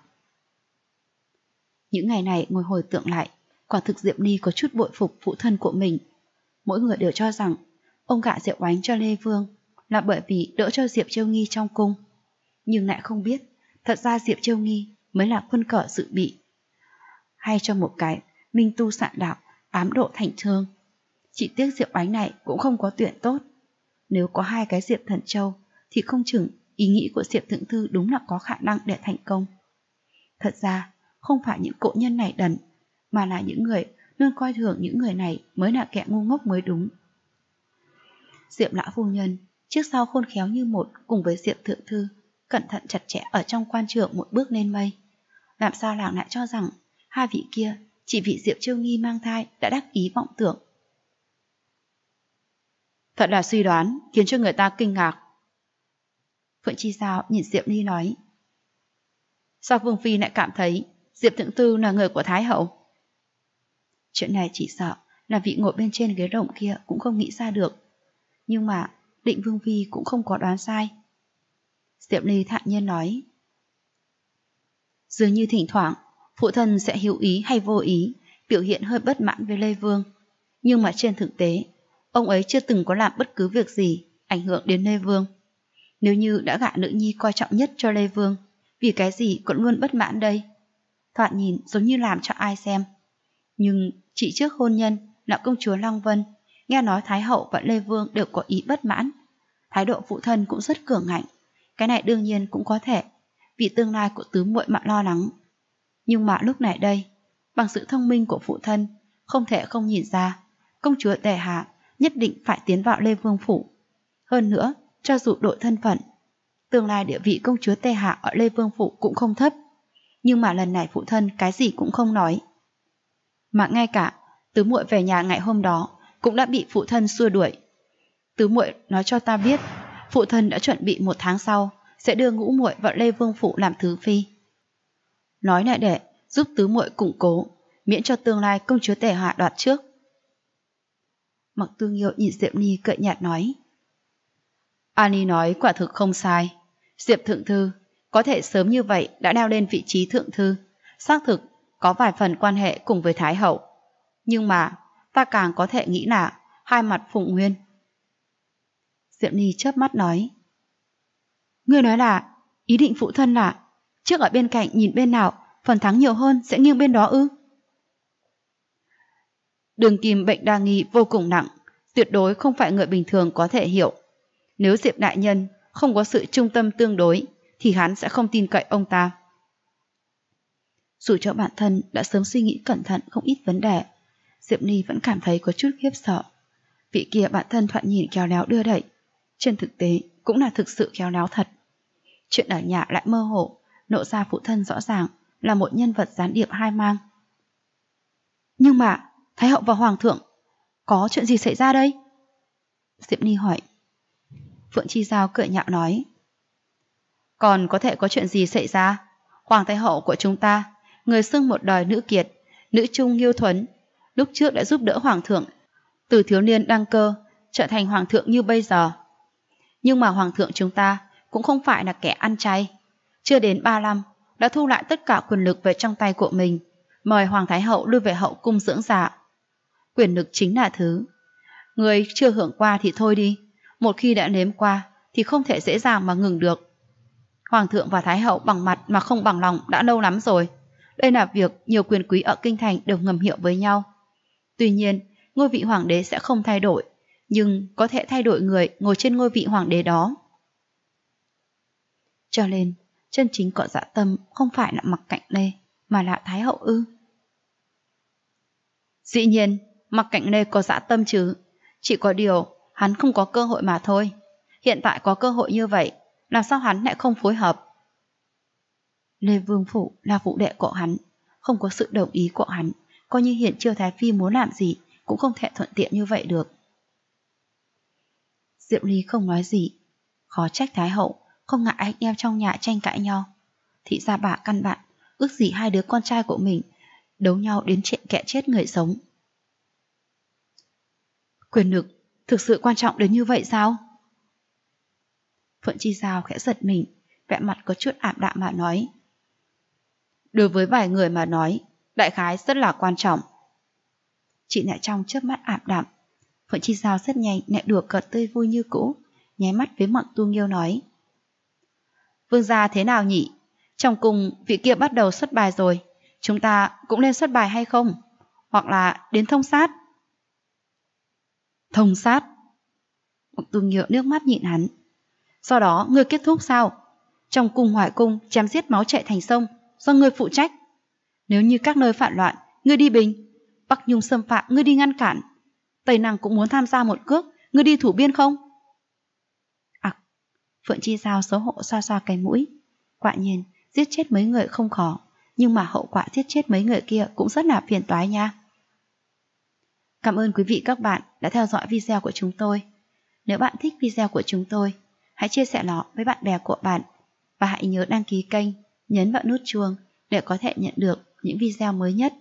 Những ngày này ngồi hồi tưởng lại, quả thực Diệp Ni có chút bội phục phụ thân của mình. Mỗi người đều cho rằng ông gả Diệp Oánh cho Lê Vương là bởi vì đỡ cho Diệp Chiêu Nghi trong cung. Nhưng lại không biết, thật ra Diệp Chiêu Nghi mới là quân cờ dự bị. Hay cho một cái minh tu sạn đạo, ám độ thành thương. Chỉ tiếc Diệp Oánh này cũng không có tuyển tốt. Nếu có hai cái Diệp Thần Châu thì không chừng ý nghĩ của Diệp Thượng Thư đúng là có khả năng để thành công. Thật ra không phải những cộ nhân này đần, mà là những người luôn coi thường những người này mới là kẻ ngu ngốc mới đúng. Diệp lão phu nhân trước sau khôn khéo như một, cùng với Diệp Thượng Thư cẩn thận chặt chẽ ở trong quan trường một bước lên mây. Làm sao nàng lại cho rằng hai vị kia chỉ vì Diệp Chiêu Nghi mang thai đã đắc ý vọng tưởng. Thật là suy đoán khiến cho người ta kinh ngạc. Phượng Chi Giao nhìn Diệp Ni nói. Sao Vương Phi lại cảm thấy Diệp Thượng Thư là người của Thái Hậu? Chuyện này chỉ sợ là vị ngồi bên trên ghế rộng kia cũng không nghĩ ra được. Nhưng mà Định Vương Phi cũng không có đoán sai. Diệp Ni thản nhiên nói. Dường như thỉnh thoảng phụ thân sẽ hữu ý hay vô ý biểu hiện hơi bất mãn với Lê Vương. Nhưng mà trên thực tế, ông ấy chưa từng có làm bất cứ việc gì ảnh hưởng đến Lê Vương. Nếu như đã gả nữ nhi coi trọng nhất cho Lê Vương, vì cái gì còn luôn bất mãn đây? Thoạt nhìn giống như làm cho ai xem. Nhưng chỉ trước hôn nhân là công chúa Lăng Vân, nghe nói Thái Hậu và Lê Vương đều có ý bất mãn. Thái độ phụ thân cũng rất cường ngạnh. Cái này đương nhiên cũng có thể, vì tương lai của tứ muội mà lo lắng. Nhưng mà lúc này đây, bằng sự thông minh của phụ thân, không thể không nhìn ra, công chúa Tề Hạ nhất định phải tiến vào Lê Vương phủ. Hơn nữa, cho dù đổi thân phận, tương lai địa vị công chúa Tề Hạ ở Lê Vương phủ cũng không thấp. Nhưng mà lần này phụ thân cái gì cũng không nói. Mà ngay cả tứ muội về nhà ngày hôm đó cũng đã bị phụ thân xua đuổi. Tứ muội nói cho ta biết, phụ thân đã chuẩn bị 1 tháng sau sẽ đưa ngũ muội vào Lê Vương phủ làm thứ phi. Nói lại để giúp tứ muội củng cố, miễn cho tương lai công chúa Tề Hạ đoạt trước. Mặc Tư Nghiêu nhìn Diệp Ni cợt nhạt nói. Ani nói quả thực không sai. Diệp Thượng Thư có thể sớm như vậy đã leo lên vị trí Thượng Thư, xác thực có vài phần quan hệ cùng với Thái Hậu. Nhưng mà ta càng có thể nghĩ là hai mặt phụng nguyên. Diệp Ni chớp mắt nói. Ngươi nói là ý định phụ thân là trước ở bên cạnh nhìn bên nào phần thắng nhiều hơn sẽ nghiêng bên đó ư? Đường Kim bệnh đa nghi vô cùng nặng, tuyệt đối không phải người bình thường có thể hiểu. Nếu Diệp đại nhân không có sự trung tâm tương đối thì hắn sẽ không tin cậy ông ta. Dù cho bản thân đã sớm suy nghĩ cẩn thận không ít vấn đề, Diệp Ni vẫn cảm thấy có chút khiếp sợ. Vị kia bản thân thoạt nhìn khéo léo đưa đẩy, trên thực tế cũng là thực sự khéo léo thật. Chuyện ở nhà lại mơ hồ, lộ ra phụ thân rõ ràng là một nhân vật gián điệp hai mang. Nhưng mà Thái Hậu và Hoàng thượng, có chuyện gì xảy ra đây? Diệp Ni hỏi. Phượng Chi Giao cười nhạo nói. Còn có thể có chuyện gì xảy ra? Hoàng thái hậu của chúng ta, người xưng một đời nữ kiệt, nữ trung nghiêu thuấn, lúc trước đã giúp đỡ hoàng thượng từ thiếu niên đăng cơ trở thành hoàng thượng như bây giờ. Nhưng mà hoàng thượng chúng ta cũng không phải là kẻ ăn chay, chưa đến 3 năm đã thu lại tất cả quyền lực về trong tay của mình, mời hoàng thái hậu lui về hậu cung dưỡng dạ. Quyền lực chính là thứ người chưa hưởng qua thì thôi đi, một khi đã nếm qua thì không thể dễ dàng mà ngừng được. Hoàng thượng và thái hậu bằng mặt mà không bằng lòng đã lâu lắm rồi. Đây là việc nhiều quyền quý ở kinh thành đều ngầm hiểu với nhau. Tuy nhiên, ngôi vị hoàng đế sẽ không thay đổi, nhưng có thể thay đổi người ngồi trên ngôi vị hoàng đế đó. Cho nên, chân chính có dạ tâm không phải là Mặc Cạnh Lê, mà là thái hậu ư? Dĩ nhiên, Mặc Cạnh Lê có dạ tâm chứ, chỉ có điều hắn không có cơ hội mà thôi. Hiện tại có cơ hội như vậy, làm sao hắn lại không phối hợp? Lê Vương Phủ là phụ đệ của hắn, không có sự đồng ý của hắn, coi như hiện Chiêu Thái Phi muốn làm gì cũng không thể thuận tiện như vậy được. Diệu Ly không nói gì, khó trách thái hậu không ngại anh em trong nhà tranh cãi nhau. Thị ra bà căn bản ước gì hai đứa con trai của mình đấu nhau đến chuyện kẻ chết người sống. Quyền lực thực sự quan trọng đến như vậy sao? Phượng Chi Giao khẽ giật mình, vẻ mặt có chút ảm đạm mà nói. Đối với vài người mà nói, đại khái rất là quan trọng. Chị Nại Trong chớp mắt ảm đạm. Phượng Chi Giao rất nhanh lại đùa cợt tươi vui như cũ, nháy mắt với Mộng Tu Nghiêu nói. Vương gia thế nào nhỉ? Trong cung vị kia bắt đầu xuất bài rồi, chúng ta cũng nên xuất bài hay không? Hoặc là đến thông sát? Thông sát? Mộng Tu Nghiêu nước mắt nhịn hắn. Sau đó ngươi kết thúc sao? Trong cung ngoài cung chém giết máu chảy thành sông, do ngươi phụ trách. Nếu như các nơi phản loạn, ngươi đi bình. Bắc Nhung xâm phạm, ngươi đi ngăn cản. Tây Năng cũng muốn tham gia một cước, ngươi đi thủ biên không? Phượng Chi Giao xấu hổ xoa xoa cái mũi. Quả nhiên, giết chết mấy người không khó, nhưng mà hậu quả giết chết mấy người kia cũng rất là phiền toái nha. Cảm ơn quý vị các bạn đã theo dõi video của chúng tôi. Nếu bạn thích video của chúng tôi, hãy chia sẻ nó với bạn bè của bạn và hãy nhớ đăng ký kênh, nhấn vào nút chuông để có thể nhận được những video mới nhất.